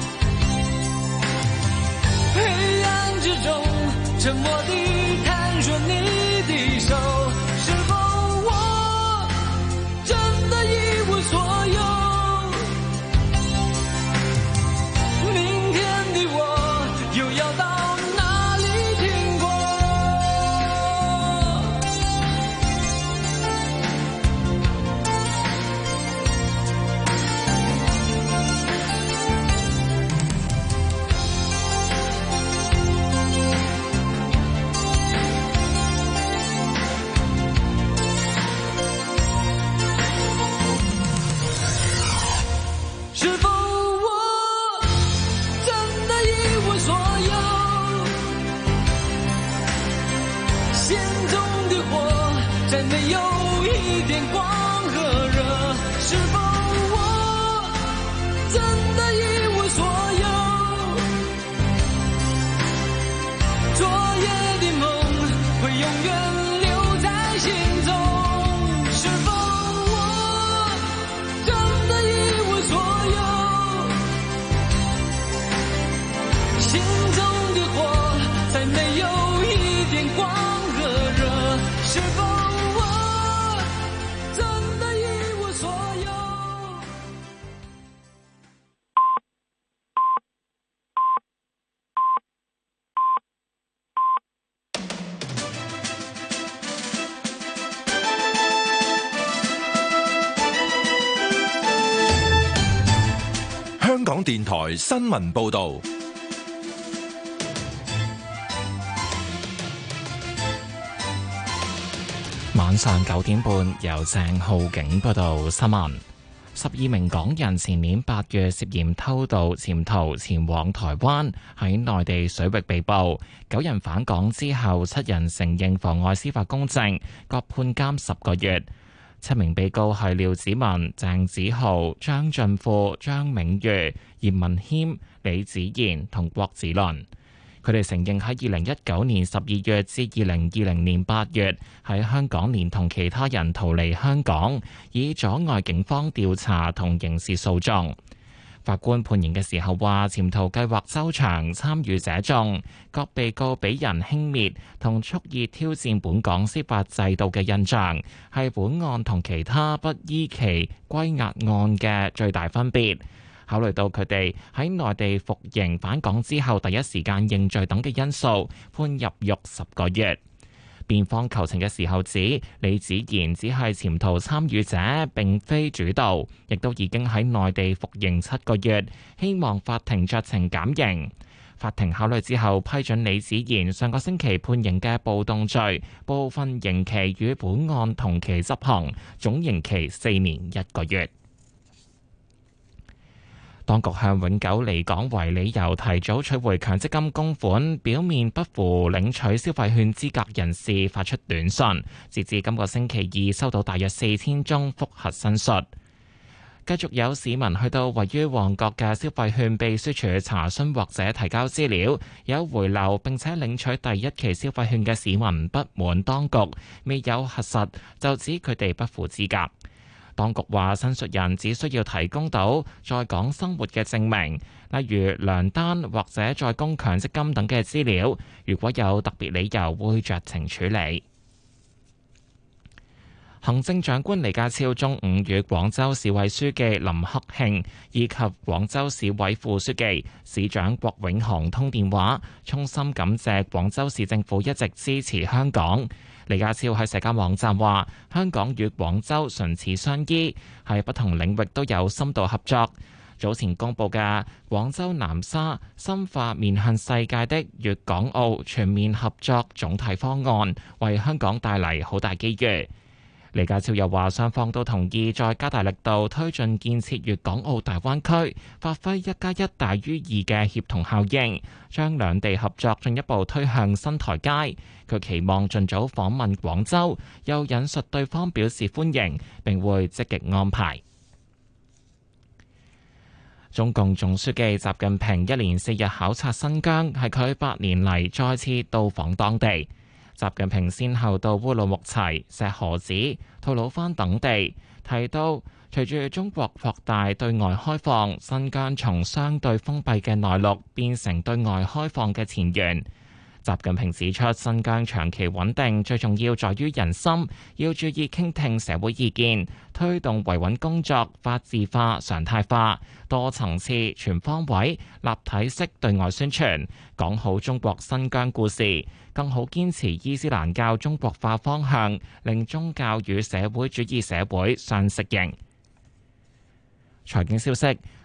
黑暗之中沉默地探索你的手，是否我真的一无所有？ 没有一点光和热，是否我真的一无所有？昨夜的梦会永远留在心中，是否我真的一无所有？心中的火再没有一点光和热，是否我真的一无所有？ 香港電台新聞報導。 晚上九點半，由鄭浩景報道新聞。十二名港人前年八月涉嫌偷渡潛逃前往台灣，喺內地水域被捕。九人返港之後，七人承認妨礙司法公正，各判監十個月。七名被告係廖子文、鄭子豪、張俊富、張銘瑜、嚴文謙、李子賢同郭子倫。佢哋承認喺二零一九年十二月至二零二零年八月喺香港連同其他人逃離香港，以阻礙警方調查同刑事訴訟。法官判刑嘅時候話，潛逃計劃周詳，參與者眾，各被告俾人輕蔑同蓄意挑戰本港司法制度嘅印象，係本案同其他不依期歸押案嘅最大分別。考慮到佢哋喺內地服刑返港之後第一時間認罪等嘅因素，判入獄十個月。辯方求情嘅時候指，李子賢只係潛逃參與者，並非主導，亦都已經喺內地服刑七個月，希望法庭酌情減刑。法庭考慮之後批准李子賢上個星期判刑嘅暴動罪部分刑期與本案同期執行，總刑期四年一個月。當局向永久離港為理由提早取回強積金供款，表面不符領取消費券資格人士發出短信，截至今個星期二收到大約四千宗覆核申述。繼續有市民去到位於旺角嘅消費券秘書處查詢或者提交資料，有回流並且領取第一期消費券嘅市民不滿當局未有核實，就指佢哋不符資格。當局話，申述人只需要提供到在港生活嘅證明，例如糧單或者在供強積金等嘅資料。如果有特別理由，會酌情處理。行政長官李家超中午與廣州市委書記林克慶以及廣州市委副書記、市長郭永航通電話，衷心感謝廣州市政府一直支持香港。李家超喺社交網站話：香港與廣州唇齒相依，喺不同領域都有深度合作。早前公布嘅廣州南沙深化面向世界的粵港澳全面合作總體方案，為香港帶嚟好大機遇。李家超又話，雙方都同意再加大力度推進建設粵港澳大灣區，發揮一加一大於二嘅協同效應，將兩地合作進一步推向新台階。佢期望盡早訪問廣州，又引述對方表示歡迎，並會積極安排。中共總書記習近平一連四日考察新疆，係佢八年嚟再次到訪當地。習近平先後到烏魯木齊、石河子、吐魯番等地，提到隨住中國擴大對外開放，新疆從相對封閉嘅內陸變成對外開放嘅前沿。習近平指出，新疆長期穩定最重要在於人心，要注意傾聽社會意見，推動維穩工作法治化、常態化、多層次、全方位、立體式對外宣傳，講好中國新疆故事，更好堅持伊斯蘭教中國化方向，令宗教與社會主義社會相適應。財經消息。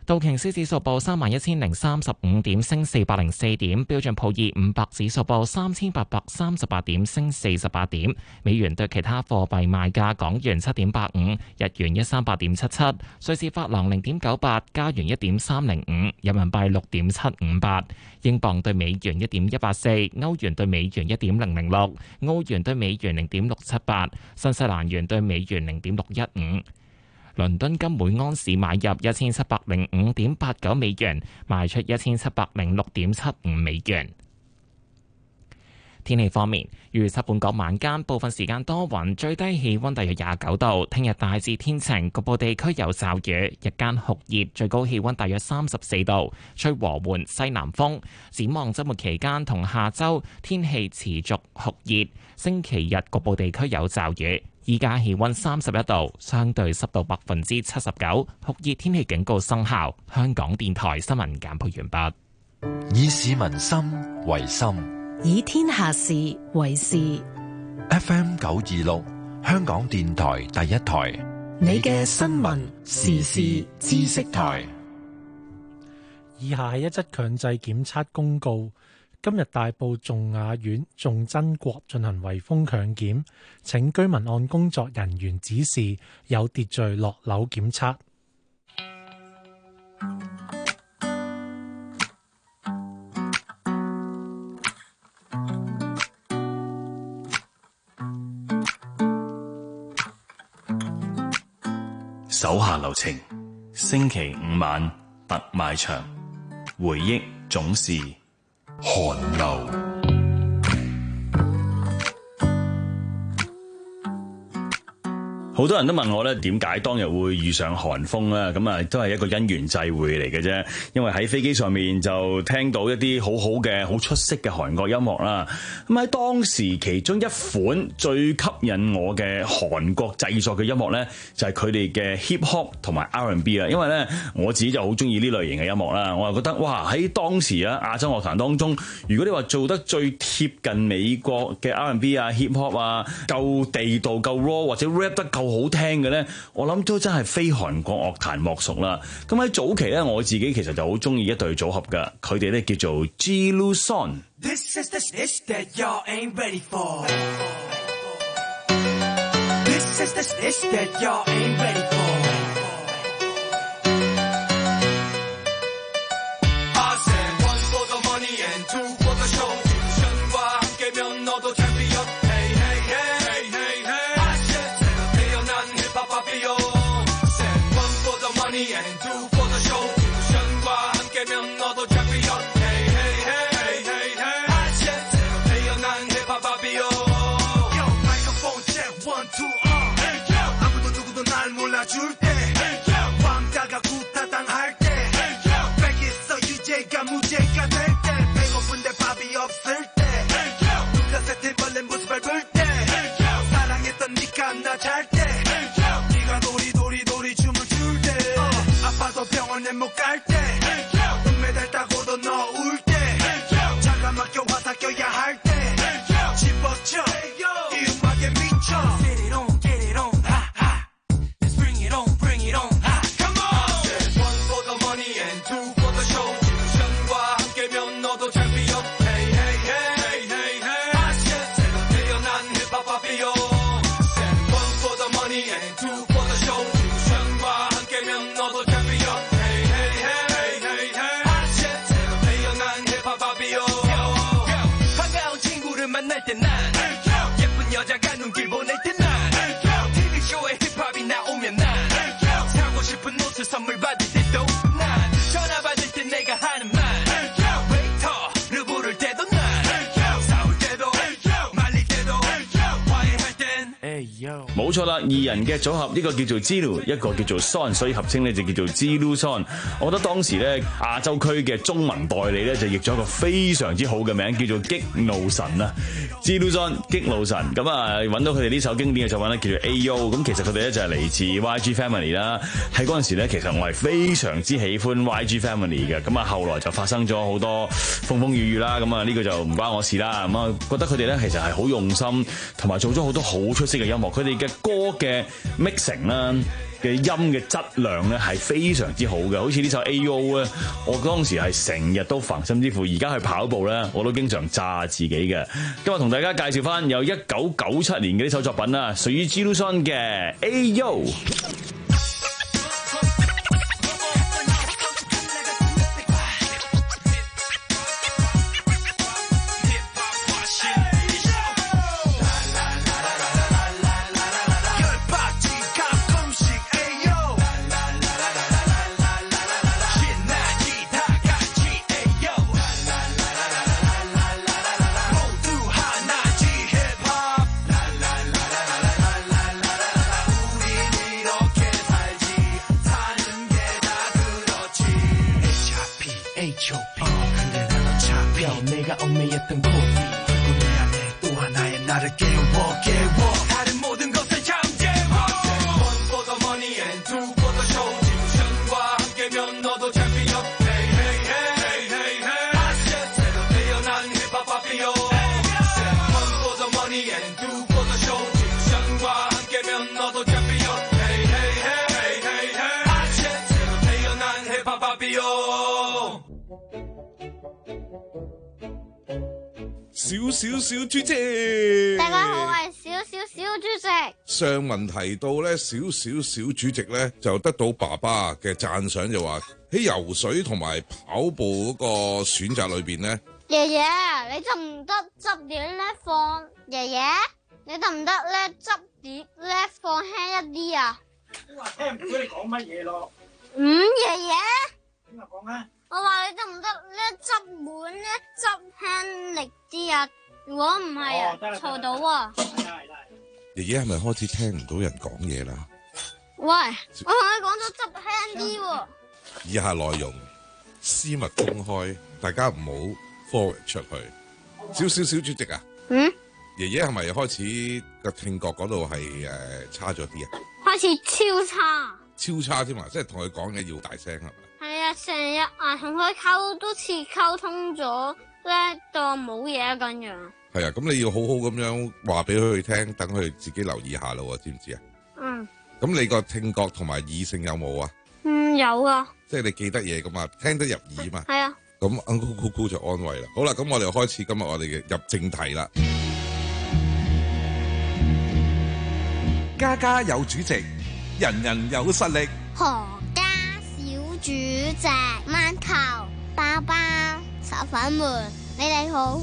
道瓊斯指數報三萬一千零三十五點，升四百零四點；標準普爾五百指數報三千八百三十八點，升四十八點。美元對其他貨幣賣價：港元七點八五，日元一三八點七七，瑞士法郎零點九八，加元一點三零五，人民幣六點七五八，英鎊對美元一點一八四，歐元對美元一點零零六，澳元對美元零點六七八，新西蘭元對美元零點六一五。倫敦金每安士買入一千七百零五點八九美元，賣出一千七百零六點七五美元。天氣方面，預測本港晚間部分時間多雲，最低氣溫大約廿九度。聽日大致天晴，局部地區有驟雨，日間酷熱，最高氣溫大約三十四度，吹和緩西南風。展望週末期間同下週天氣持續酷熱，星期日局部地區有驟雨。依家氣溫三十一度，相對濕度百分之七十九，酷熱天氣警告生效。香港電台新聞簡報完畢。以市民心為心， 以天下事為事。 F M 九二六，香港電台第一台， 你嘅新聞時事知識台。 以下係一則強制檢測公告。今日大埔頌雅苑頌真國進行圍封強檢，請居民按工作人員指示有秩序落樓檢測。 手下留情，星期五晚特賣場，回憶總是寒流。好多人都問我咧，點解當日會遇上寒風咧？咁啊，都係一個因緣際會嚟嘅啫。因為喺飛機上面就聽到一啲好好嘅、好出色嘅韓國音樂啦。咁喺當時其中一款最吸引我嘅韓國製作嘅音樂咧，就係佢哋嘅 hip hop 同埋 R and B 啦。因為咧，我自己就好中意呢類型嘅音樂啦。我又覺得哇，喺當時啊亞洲樂壇當中，如果你話做得最貼近美國嘅 R and B 啊、hip hop 啊，夠地道、夠 raw 或者 rap 得夠好聽嘅咧，我諗都真係非韓國樂壇莫屬啦。咁喺早期咧，我自己其實就好中意一對組合噶，佢哋咧叫做 Jiluson。This is the shit that y'all ain't ready for. This is the shit that y'all ain't ready for. I said one for the money and two for the show. 뮤지션과 함께면 너도 챔피언. Hey hey hey hey hey. I said 태어난 힙합 파피오. Said one for the money and two for the show. 뮤지션과 함께면 너도 챔피언. Hey hey hey hey hey. I said 태어난 힙합 파피오. Yo microphone check one two uh. Hey yo 아무도 누구도 날 몰라줄 때. Hey yo 왕자가 구타당할 때. Hey yo 백 있어 유죄가 무죄가 될 때. 배고픈데 밥이 없을 때. Hey yo 누가 세팅벌레 모습을 볼 때. Hey yo 사랑했던 니가 나 잘 때. Hey yo 네가 도리도리도리 춤을 출 때. uh. 아파서 병원에 못 갈 때. Hey yo 은메달 따고도 너 울 때. Hey yo 차가 막혀 화사 껴야 할 때. Hey yo 집어쳐. Hey yo 이 음악에 미쳐. Get it on, get it on, ha ha. Let's bring it on, bring it on, ha. Come on. I said one for the money and two for the show. 뮤지션과 함께면 너도 챔피언. Hey hey hey hey hey hey. I said 새로 태어난 힙합 파피오. Said one for the money and two for the show. 뮤지션과 함께면 너도 챔피언. Hey hey hey hey hey hey. I said 새로 태어난 힙합 파피오. 반가운 친구를 만날 때 난 예쁜 여자가 눈길 보낼 때 난 티비쇼에 힙합이 나오면 난 사고 싶은 옷을 선물 받을 때도 난 전화 받을 때 내가 하는 말 웨이터를 부를 때도 난 싸울 때도 말릴 때도 화해할 땐冇錯啦，二人嘅組合，呢個叫做 Jilu， 一個叫做 Son， 所以合稱咧就叫做 Jiluson。我覺得當時咧亞洲區嘅中文代理咧就譯咗一個非常之好嘅名，叫做激怒神啊 ，Jiluson 激怒神。咁啊揾到佢哋呢首經典嘅作品咧叫做 A O。咁其實佢哋咧就係嚟自 Y G Family 啦。喺嗰陣時咧，其實我係非常之喜歡 Y G Family 嘅。咁啊後來就發生咗好多風風雨雨啦。咁啊呢個就唔關我事啦。咁啊覺得佢哋咧其實係好用心，同埋做咗好多好出色嘅音樂。佢哋嘅歌嘅 mixing 啦， 嘅音嘅質量咧係非常之好嘅，好似呢首 A O 咧，我當時係成日都煩，甚至乎而家去跑步咧，我都經常炸自己嘅。今日同大家介紹翻有一九九七年嘅呢首作品啦，屬於 Jiduson 嘅 A O。 小小小豬隻， 大家好，我係小小小豬隻。 上文提到咧，小小小豬隻咧就得到爸爸嘅讚賞，就話喺游水同埋跑步嗰個選擇裏邊咧， 爺爺你得唔得執碟咧放？爺爺你得唔得咧執碟咧放輕一啲啊？ 我話聽唔到你講乜嘢咯。 嗯，爺爺邊個講啊？ 我話你得唔得咧執碗咧執輕力啲啊？如果唔係啊，嘈到啊！ 爺爺係咪開始聽唔到人講嘢啦？ 喂，我同你講咗執輕啲喎。 以下內容私密公開，大家唔好 forward 出去。小小小主席啊， 嗯， 爺爺係咪開始個聽覺嗰度係誒差咗啲啊？ 開始超差， 超差添嘛，即係同佢講嘢要大聲係咪？ 係啊，成日啊同佢溝都似溝通咗咧，當冇嘢咁樣。 係啊，咁你要好好咁樣話俾佢聽，等佢自己留意下咯，知唔知啊？ 嗯。 咁你個聽覺同埋耳性有冇啊？ 嗯，有啊。 即係你記得嘢噶嘛，聽得入耳嘛。 係啊。 咁 Uncle Coco 就安慰啦。好啦，咁我哋開始今日我哋嘅入正題啦。 家家有主席，人人有實力。 何家小主席，饅頭包包炒粉們，你哋好。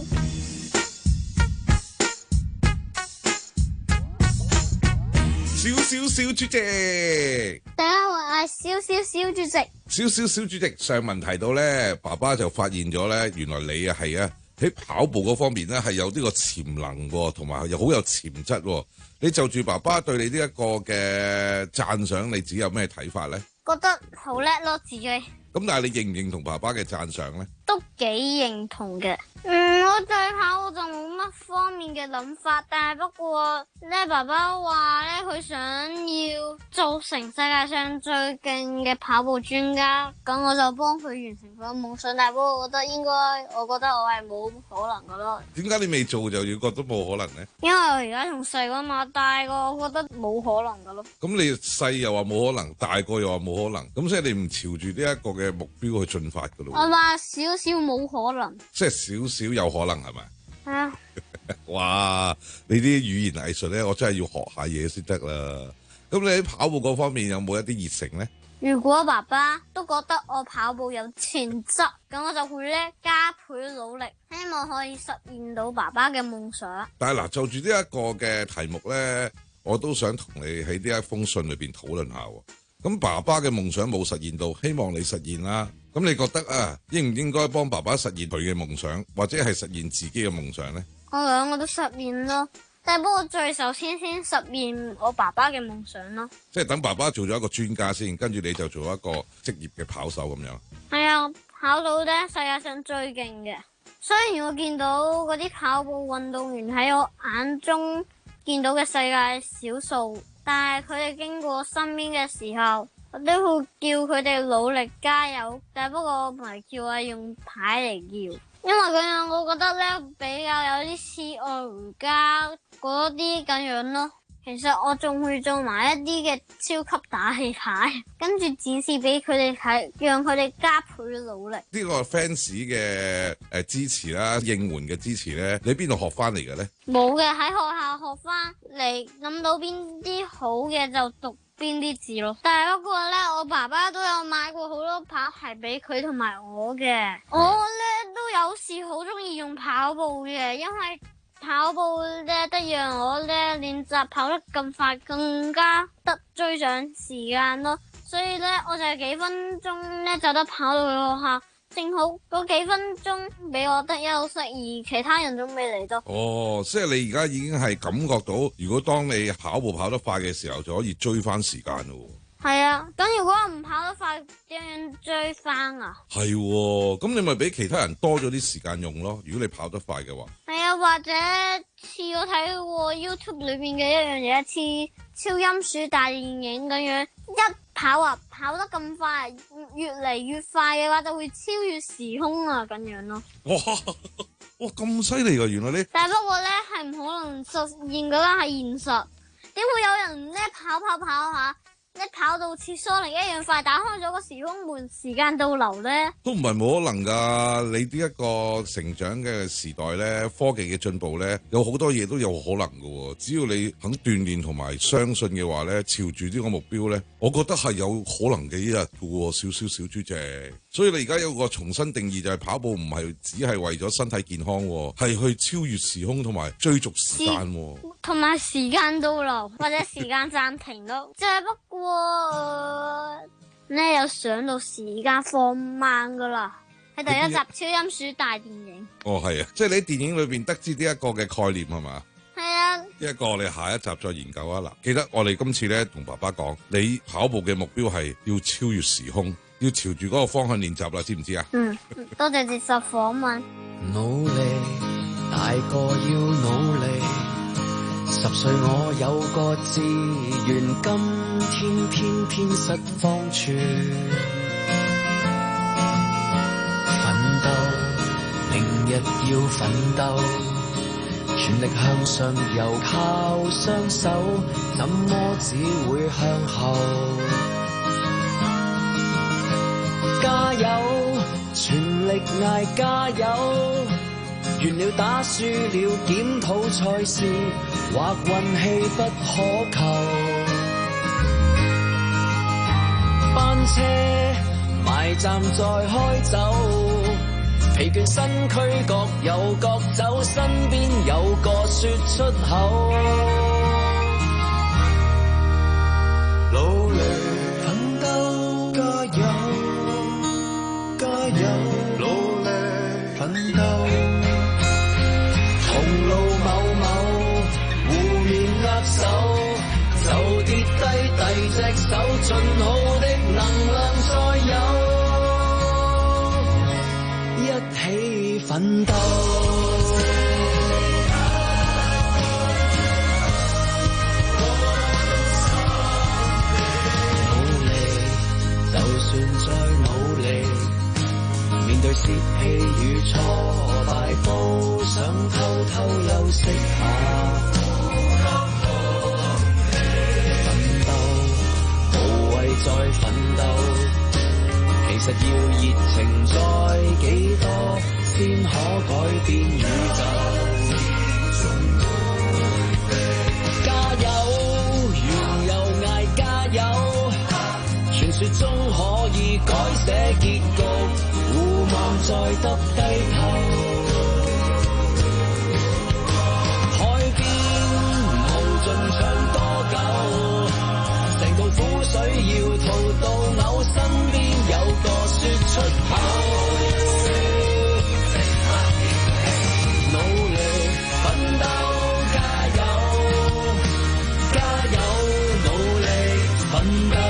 小小小主席， 大家好，我係小小小主席。 小小小主席，上文提到咧，爸爸就發現咗咧，原來你啊係啊喺跑步嗰方面咧係有呢個潛能，同埋又好有潛質。你就住爸爸對你呢一個嘅讚賞，你自己有咩睇法咧？ 覺得好叻咯，自己。 咁但係你認唔認同爸爸嘅讚賞咧？ 都幾認同嘅。嗯，我對跑我就冇乜方面嘅諗法，但係不過咧，爸爸話咧佢想要做成世界上最勁嘅跑步專家，咁我就幫佢完成佢嘅夢想。但係不過我覺得應該，我覺得我係冇可能噶咯。 點解你未做就要覺得冇可能咧？ 因為我而家仲細個嘛，大個我覺得冇可能噶咯。 咁你細又話冇可能，大個又話冇可能，咁即係你唔朝住呢一個嘅目標去進發噶咯？ 我話少少冇可能， 即係少少有可能係咪？ 係啊！ 哇！你啲語言藝術咧，我真係要學下嘢先得啦。咁你喺跑步嗰方面有冇一啲熱誠咧？ 如果爸爸都覺得我跑步有潛質，咁我就會咧加倍努力，希望可以實現到爸爸嘅夢想。 但係嗱，就住呢一個嘅題目咧，我都想同你喺呢一封信裏邊討論下。咁爸爸嘅夢想冇實現到，希望你實現啦。咁你覺得啊，應唔應該幫爸爸實現佢嘅夢想，或者係實現自己嘅夢想呢？ 我兩個都實現咯，但係不過最首先先實現我爸爸嘅夢想咯。 即係等爸爸做咗一個專家先，跟住你就做一個職業嘅跑手咁樣。 係啊，跑到咧世界上最勁嘅。雖然我見到嗰啲跑步運動員喺我眼中見到嘅世界少數，但係佢哋經過身邊嘅時候，我都會叫佢哋努力加油。但係不過我唔係叫啊，用牌嚟叫，因為咁樣我覺得咧比較有啲似我而家嗰啲咁樣咯。 其實我仲會做埋一啲嘅超級打氣牌，跟住展示俾佢哋睇，讓佢哋加倍努力。 呢個 fans 嘅誒支持啦，應援嘅支持咧，你邊度學翻嚟嘅咧？ 冇嘅，喺學校學翻嚟，諗到邊啲好嘅就讀邊啲字咯。但係不過咧，我爸爸都有買過好多跑鞋俾佢同埋我嘅。我咧都有時好中意用跑步嘅，因為跑步咧得讓我咧練習跑得更快，更加得追上時間咯。所以咧，我就係幾分鐘咧就得跑到去學校，正好嗰幾分鐘俾我得休息，而其他人都未嚟到。 哦，即係你而家已經係感覺到，如果當你跑步跑得快嘅時候，就可以追翻時間咯。 係啊，咁如果我唔跑得快，點樣追翻啊？ 係喎，咁你咪俾其他人多咗啲時間用咯。如果你跑得快嘅話， 係啊，或者似我睇過 YouTube 裏邊嘅一樣嘢，似超音鼠大電影咁樣，一跑啊跑得咁快，越嚟越快嘅話，就會超越時空啊咁樣咯。 哇哇咁犀利㗎，原來你！ 但係不過咧，係唔可能實現嗰間係現實，點會有人咧跑跑跑下？一跑到似蘇寧一樣快，打開咗個時空門，時間倒流咧， 都唔係冇可能㗎。你呢一個成長嘅時代咧，科技嘅進步咧，有好多嘢都有可能㗎。只要你肯鍛鍊同埋相信嘅話咧，朝住呢個目標咧，我覺得係有可能嘅一日㗎。少少小豬隻，所以你而家有個重新定義，就係跑步唔係只係為咗身體健康，係去超越時空同埋追逐時間， 同埋時間倒流或者時間暫停咯。即係不過。咧有上到時間放慢噶啦，喺第一集超音鼠大電影。 哦，係啊，即係你喺電影裏邊得知呢一個嘅概念係嘛？ 係啊。 呢一個我哋下一集再研究啊！嗱，記得我哋今次咧同爸爸講，你跑步嘅目標係要超越時空，要朝住嗰個方向練習啦，知唔知啊？ 嗯，多謝接受訪問。 努力，大個要努力。十歲我有個志願，今天偏偏失方寸。奮鬥，明日要奮鬥，全力向上游靠雙手，怎麼只會向後？加油，全力嗌加油！完了打輸了檢討賽事，或運氣不可求。班車埋站再開走，疲倦身軀各有各走，身邊有個說出口。努力奮鬥，加油加油，努力奮鬥。同路某某互面握手，就跌低第隻手，盡好的能量再有，一起奮鬥。努力，就算再努力，面對泄氣與挫敗，都想偷偷休息下。奮鬥，無謂再奮鬥，其實要熱情再幾多，先可改變宇宙。加油，完又嗌加油，傳說中可以改寫結局，互望再耷低頭。海邊無盡唱多久，成道苦水要吐到嘔，身邊有個說出口。努力奮鬥，加油加油，努力奮鬥。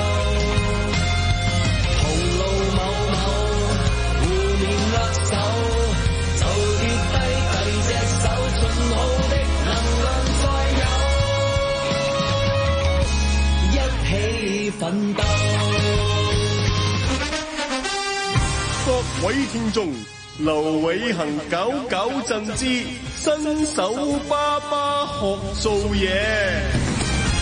奮鬥， 各位聽眾，劉偉恒搞搞震之新手爸爸學做嘢。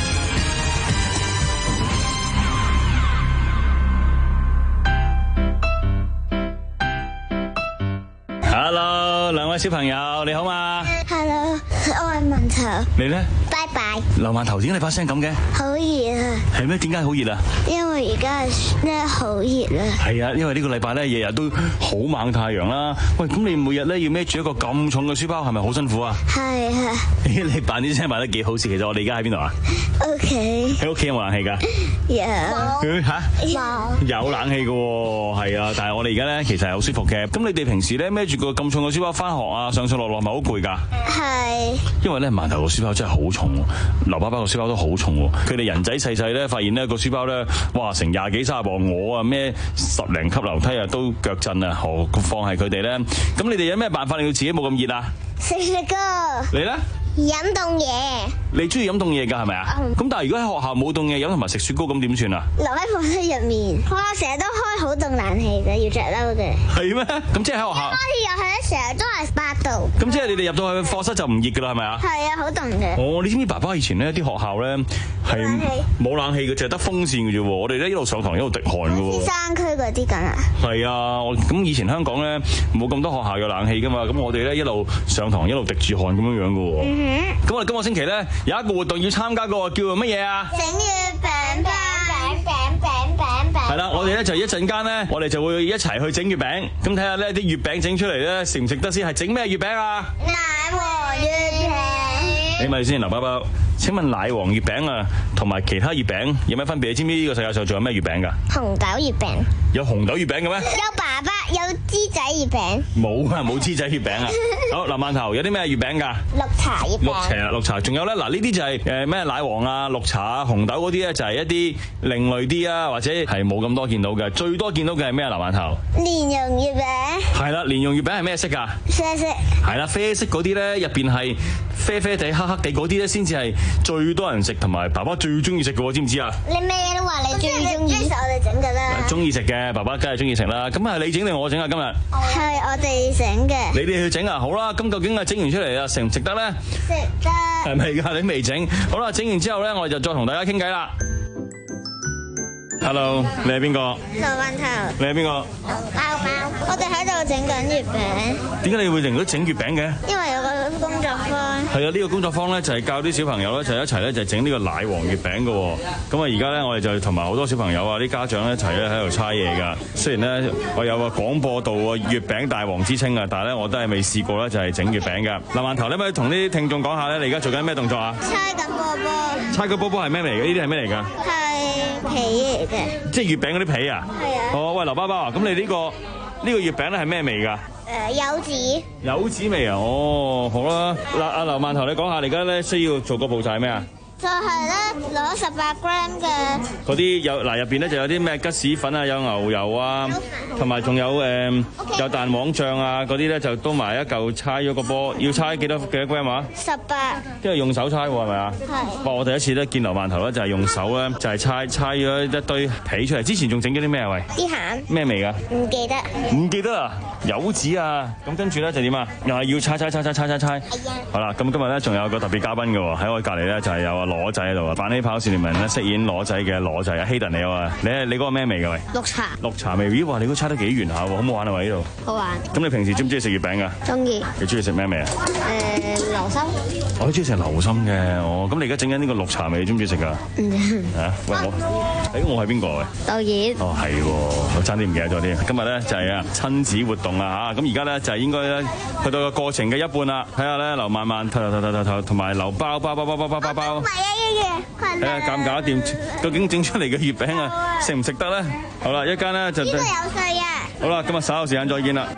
Hello， 兩位小朋友你好嘛 ？Hello， 我係饅頭。 你咧？ 拜拜。 劉饅頭，點解你把聲咁嘅？ 好熱啊！ 係咩？點解好熱啊？ 因為而家咧好熱啊。係啊，因為呢個禮拜咧日日都好猛太陽啦。喂，咁你每日咧要孭住一個咁重嘅書包，係咪好辛苦啊？係啊。你扮啲聲扮得幾好笑，其實我哋而家喺邊度啊？ 屋企。 喺屋企有冇冷氣㗎？ 有。 嚇？ 有。 有冷氣㗎喎，係啊。但係我哋而家咧其實係好舒服嘅。咁你哋平時咧孭住個咁重嘅書包翻學啊，上上落落係咪好攰㗎？係。因為咧饅頭個書包真係好重，劉爸爸個書包都好重喎。佢哋人仔細細咧，發現咧個書包咧，哇成廿幾卅磅，我啊孭十零級樓梯啊都腳震啊，何況係佢哋咧？咁你哋有咩辦法令到自己冇咁熱啊？ 食雪糕。你咧？ 飲凍嘢。 你中意飲凍嘢㗎係咪啊？咁、嗯、但係如果喺學校冇凍嘢飲同埋食雪糕咁點算啊？ 留喺課室入面。我成日都開好凍冷氣嘅，要着褸嘅。 係咩？咁即係喺學校。 開又係咧，成日都係八度。 咁即係你哋入到去課室就唔熱㗎啦，係咪啊？ 係啊，好凍嘅。 哦，你知唔知爸爸以前咧啲學校咧係冇冷氣嘅，淨係得風扇嘅啫喎。我哋咧一路上堂一路滴汗嘅喎。 山區嗰啲咁啊。係啊，咁以前香港咧冇咁多學校有冷氣㗎嘛，咁我哋咧一路上堂一路滴住汗咁樣樣嘅喎。嗯哼。咁我哋今個星期咧有一個活動要參加嘅，叫做乜嘢啊？ 整月餅餅餅餅餅餅餅。 係啦，我哋咧就一陣間咧，我哋就會一齊去整月餅，咁睇下咧啲月餅整出嚟咧食唔食得先？係整咩月餅啊？ 奶黃月餅。 你咪先，劉包包。請問奶黃月餅啊，同埋其他月餅有咩分別？你知唔知呢個世界上仲有咩月餅㗎？ 紅豆月餅。 有紅豆月餅嘅咩？ 有爸爸有芝仔月餅。 冇啊，冇芝仔月餅啊。好，劉饅頭有啲咩月餅㗎？ 綠茶月餅。 綠茶啊，綠茶。仲有咧，嗱呢啲就係誒咩奶黃啊、綠茶啊、紅豆嗰啲咧，就係一啲另類啲啊，或者係冇咁多見到嘅。最多見到嘅係咩啊？劉饅頭。 蓮蓉月餅。 係啦，蓮蓉月餅係咩色㗎？ 啡色。 係啦，啡色嗰啲咧，入邊係啡啡地、黑黑地嗰啲咧，先至係最多人食，同埋爸爸最中意食嘅喎，知唔知啊？ 你咩都話你最中意，我哋整㗎啦。 中意食嘅，爸爸梗係中意食啦。咁係你整定我整啊？今日係我哋整嘅。 你哋去整啊？好啦，咁究竟啊整完出嚟啊，食唔食得咧？ 食得。 係咪㗎？你未整？好啦，整完之後咧，我哋就再同大家傾偈啦。Hello， 你係邊個？ 劉饅頭。 你係邊個？ 包包。我哋喺度整緊月餅。 點解你會整到整月餅嘅？ 因為有個工作坊。 係啊，呢個工作坊咧就係教啲小朋友咧就一齊咧就整呢個奶黃月餅嘅。咁啊而家咧我哋就同埋好多小朋友啊啲家長咧一齊咧喺度猜嘢㗎。雖然咧我有個廣播道啊月餅大王之稱啊，但係咧我都係未試過咧就係整月餅㗎。嗱，饅頭，你可唔可以同啲聽眾講下咧？你而家做緊咩動作啊？ 猜緊波波。 猜個波波係咩嚟嘅？呢啲係咩嚟㗎？ 係皮嚟嘅。 即係月餅嗰啲皮啊？係啊。哦，喂，劉包包啊，咁你呢個呢個月餅咧係咩味㗎？ 誒柚子。柚子味啊？哦，好啦。嗱，阿劉饅頭，你講下你而家咧需要做個步驟係咩啊？ 就係咧攞十八 gram 嘅嗰啲有嗱入邊咧就有啲咩吉士粉啊，有牛油啊，同埋仲有誒、呃 okay. 有蛋黃醬啊嗰啲咧就都埋一嚿猜咗個波，要猜幾多幾多 gram 啊？ 十八。 跟住用手猜喎係咪啊？係。哇！我第一次咧見劉饅頭咧就係用手咧就係猜猜咗一堆皮出嚟，之前仲整咗啲咩啊？喂？ 啲餡。咩味㗎？ 唔記得。 唔記得啊？柚子啊！咁跟住咧就點啊？又係要猜猜猜猜猜猜猜。係啊。好啦，咁今日咧仲有個特別嘉賓嘅喎，喺我隔離咧就係有阿羅仔喺度啊！扮起跑少年人咧飾演羅仔嘅羅仔啊，希頓你好啊！你係你嗰個咩味㗎喂？ 綠茶。 綠茶味，咦？哇！你都猜得幾圓下喎，好唔好玩啊？喂，呢度。 好玩。咁你平時中唔中意食月餅㗎？ 中意。 你中意食咩味啊？ 誒流心。 我都中意食流心嘅，哦，咁你而家整緊呢個綠茶味，你中唔中意食㗎？嗯。啊，喂我，誒我係邊個喂？ 導演。 哦係喎，我爭啲唔記得咗添。今日咧就係啊親子活動啊嚇，咁而家咧就係應該咧去到個過程嘅一半啦。睇下咧劉曼曼、頭頭頭頭頭同埋劉包包包包包包包包。 係啊一樣。 睇下搞唔搞得掂？究竟整出嚟嘅月餅啊，食唔食得咧？好啦，一間咧就。 呢個有碎啊！ 好啦，今日稍後時間再見啦。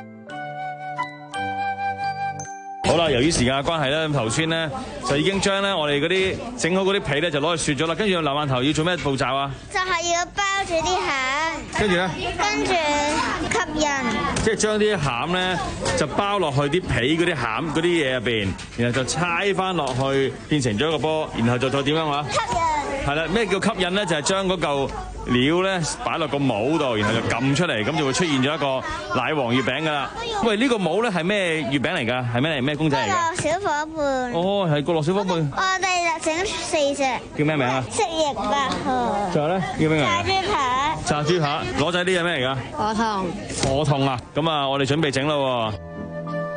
好啦，由於時間嘅關係咧，頭先咧就已經將咧我哋嗰啲整好嗰啲皮咧就攞去雪咗啦。跟住劉饅頭要做咩步驟啊？ 就係要包住啲餡。 跟住咧？ 跟住吸印。 即係將啲餡咧就包落去啲皮嗰啲餡嗰啲嘢入邊，然後就猜翻落去變成咗一個波，然後就再點樣話？ 吸印。 係啦，咩叫吸印咧？就係將嗰嚿料咧擺落個模度，然後就撳出嚟，咁就會出現咗一個奶黃月餅噶啦。喂，呢個模咧係咩月餅嚟㗎？係咩嚟？咩公仔嚟㗎？ 小伙伴。 哦，係個樂小伙伴。 我哋整四隻。 叫咩名啊？ 蜥蜴八號。 仲有咧？叫咩名？ 炸豬扒。 炸豬扒。攞仔啲嘢咩嚟㗎？ 河童。 河童啊！咁啊，我哋準備整啦喎。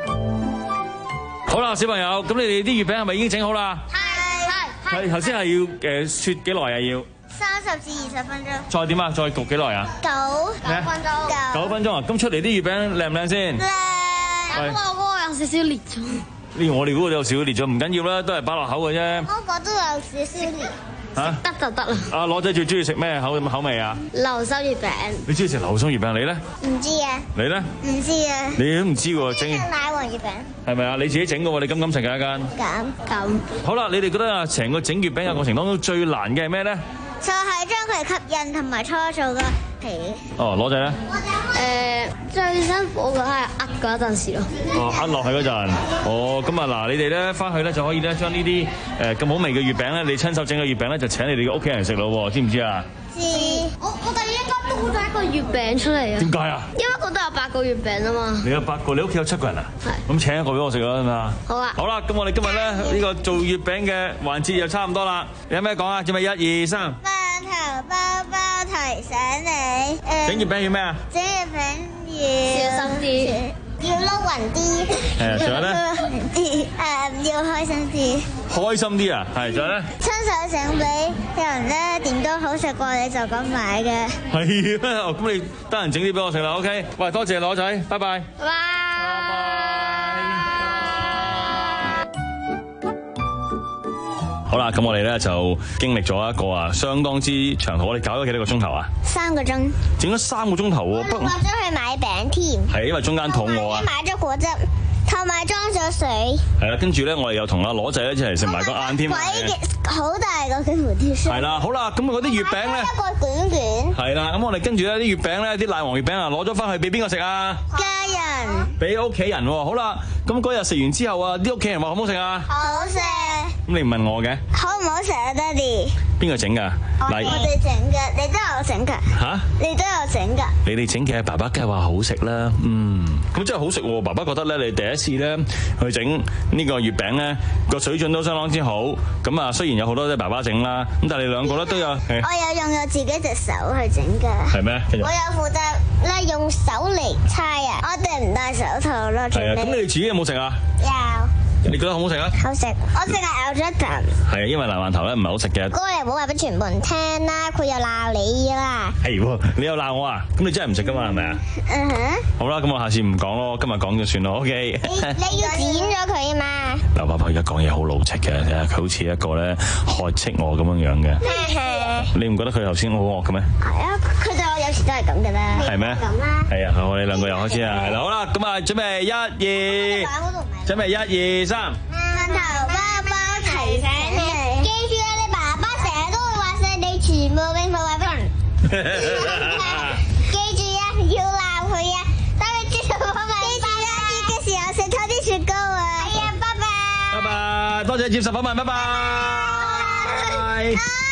啦，小朋友，咁你哋啲月餅係咪已經整好啦？ 係係係頭先係要誒雪幾耐啊？要三十至二十分鐘。 再點啊？再焗幾耐啊？ 九九分鐘。 九分鐘啊！咁出嚟啲月餅靚唔靚先？ 靚。不過嗰個有少少裂咗。 呢我哋嗰個有少少裂咗，唔緊要啦，都係擺落口嘅啫。 嗰個都有少少裂。 嚇得就得啦。 阿羅仔最中意食咩口口味啊？ 流心月餅。 你中意食流心月餅？你咧？ 唔知啊。 你咧？ 唔知啊。 你都唔知喎，整奶黃月餅。 係咪啊？你自己整嘅喎，你敢唔敢食㗎一間？ 敢敢。 好啦，你哋覺得啊，成個整月餅嘅過程當中最難嘅係咩咧？ 就係將佢吸印同埋搓做個皮。 哦，羅仔咧？ 誒，最辛苦嘅係壓嗰陣時咯。 哦，壓落去嗰陣。哦，咁啊嗱，你哋咧翻去咧就可以咧將呢啲誒咁好味嘅月餅咧，你親手整嘅月餅咧就請你哋嘅屋企人食咯，知唔知啊？ 知。我我哋應該多咗一個月餅出嚟啊！ 點解啊？ 因為我都有八個月餅啊嘛。 你有八個，你屋企有七個人啊？係。咁請一個俾我食啦，係咪啊？ 好啊。 好啦，咁我哋今日咧呢個做月餅嘅環節又差唔多啦。你有咩講啊？準備一二三。 饅頭包包提醒你。誒。 整月餅要咩啊？ 整月餅要小心啲，要撈勻啲。 誒，仲有咧？ 啲誒要開心啲。 開心啲啊！係，仲有咧？ 親手整俾人咧，點都好食過你就咁買嘅。 係咩？哦，咁你得閒整啲俾我食啦。OK，喂，多謝羅仔，拜拜。 拜拜。 好啦，咁我哋咧就經歷咗一個啊相當之長途，我哋搞咗幾多個鐘頭啊？ 三個鐘。 整咗三個鐘頭喎，不過落咗去買餅添。 係因為中間肚餓啊。 買咗果汁，同埋裝咗水。 係啦，跟住咧我哋又同阿羅仔一齊食埋個晏添。 鬼嘅好大個嘅蝴蝶酥。 係啦，好啦，咁嗰啲月餅咧。 一個卷卷。係啦，咁我哋跟住咧啲月餅咧，啲奶黃月餅啊，攞咗翻去俾邊個食啊？ 家人。俾屋企人喎。好啦，咁嗰日食完之後啊，啲屋企人話好唔好食啊？ 好食。 咁你唔問我嘅？ 好唔好食啊，爹哋？ 邊個整㗎？ 我哋整嘅，你都有整㗎。 嚇？ 你都有整㗎。 你哋整嘅，爸爸梗係話好食啦。嗯，咁真係好食喎。爸爸覺得咧，你第一次咧去整呢個月餅咧，個水準都相當之好。咁啊，雖然有好多都係爸爸整啦，咁但係你兩個咧都有。 我有用咗自己隻手去整㗎。 係咩？ 我有負責咧用手嚟猜啊！我哋唔戴手套咯。 係啊，咁你哋自己有冇食啊？ 有。 你覺得好唔好食啊？ 好食，我淨係咬咗一啖。 係啊，因為爛饅頭咧唔係好食嘅。 哥，你唔好話俾全部人聽啦，佢又鬧你啦。 係喎，你又鬧我啊？咁你真係唔食噶嘛？係咪啊？ 嗯哼。 好啦，咁我下次唔講咯，今日講就算咯。OK。 你你要剪咗佢啊嘛？ 劉伯伯而家講嘢好老直嘅，睇下佢好似一個咧害斥我咁樣樣嘅。你唔覺得佢頭先好惡嘅咩？ 係啊，佢對我有時都係咁嘅啦。 係咩？ 咁啦。 係啊，我哋兩個又開始啦。係啦，好啦，咁啊，準備一二，準備一二三。 饅頭包包提醒你，記住啊！你爸爸成日都會話晒你全部兵法為分。記住啊，要鬧佢啊！等佢接受我咪。記住啊，熱嘅時候食多啲雪糕啊！係啊，拜拜。 拜拜，多謝接受訪問，拜拜。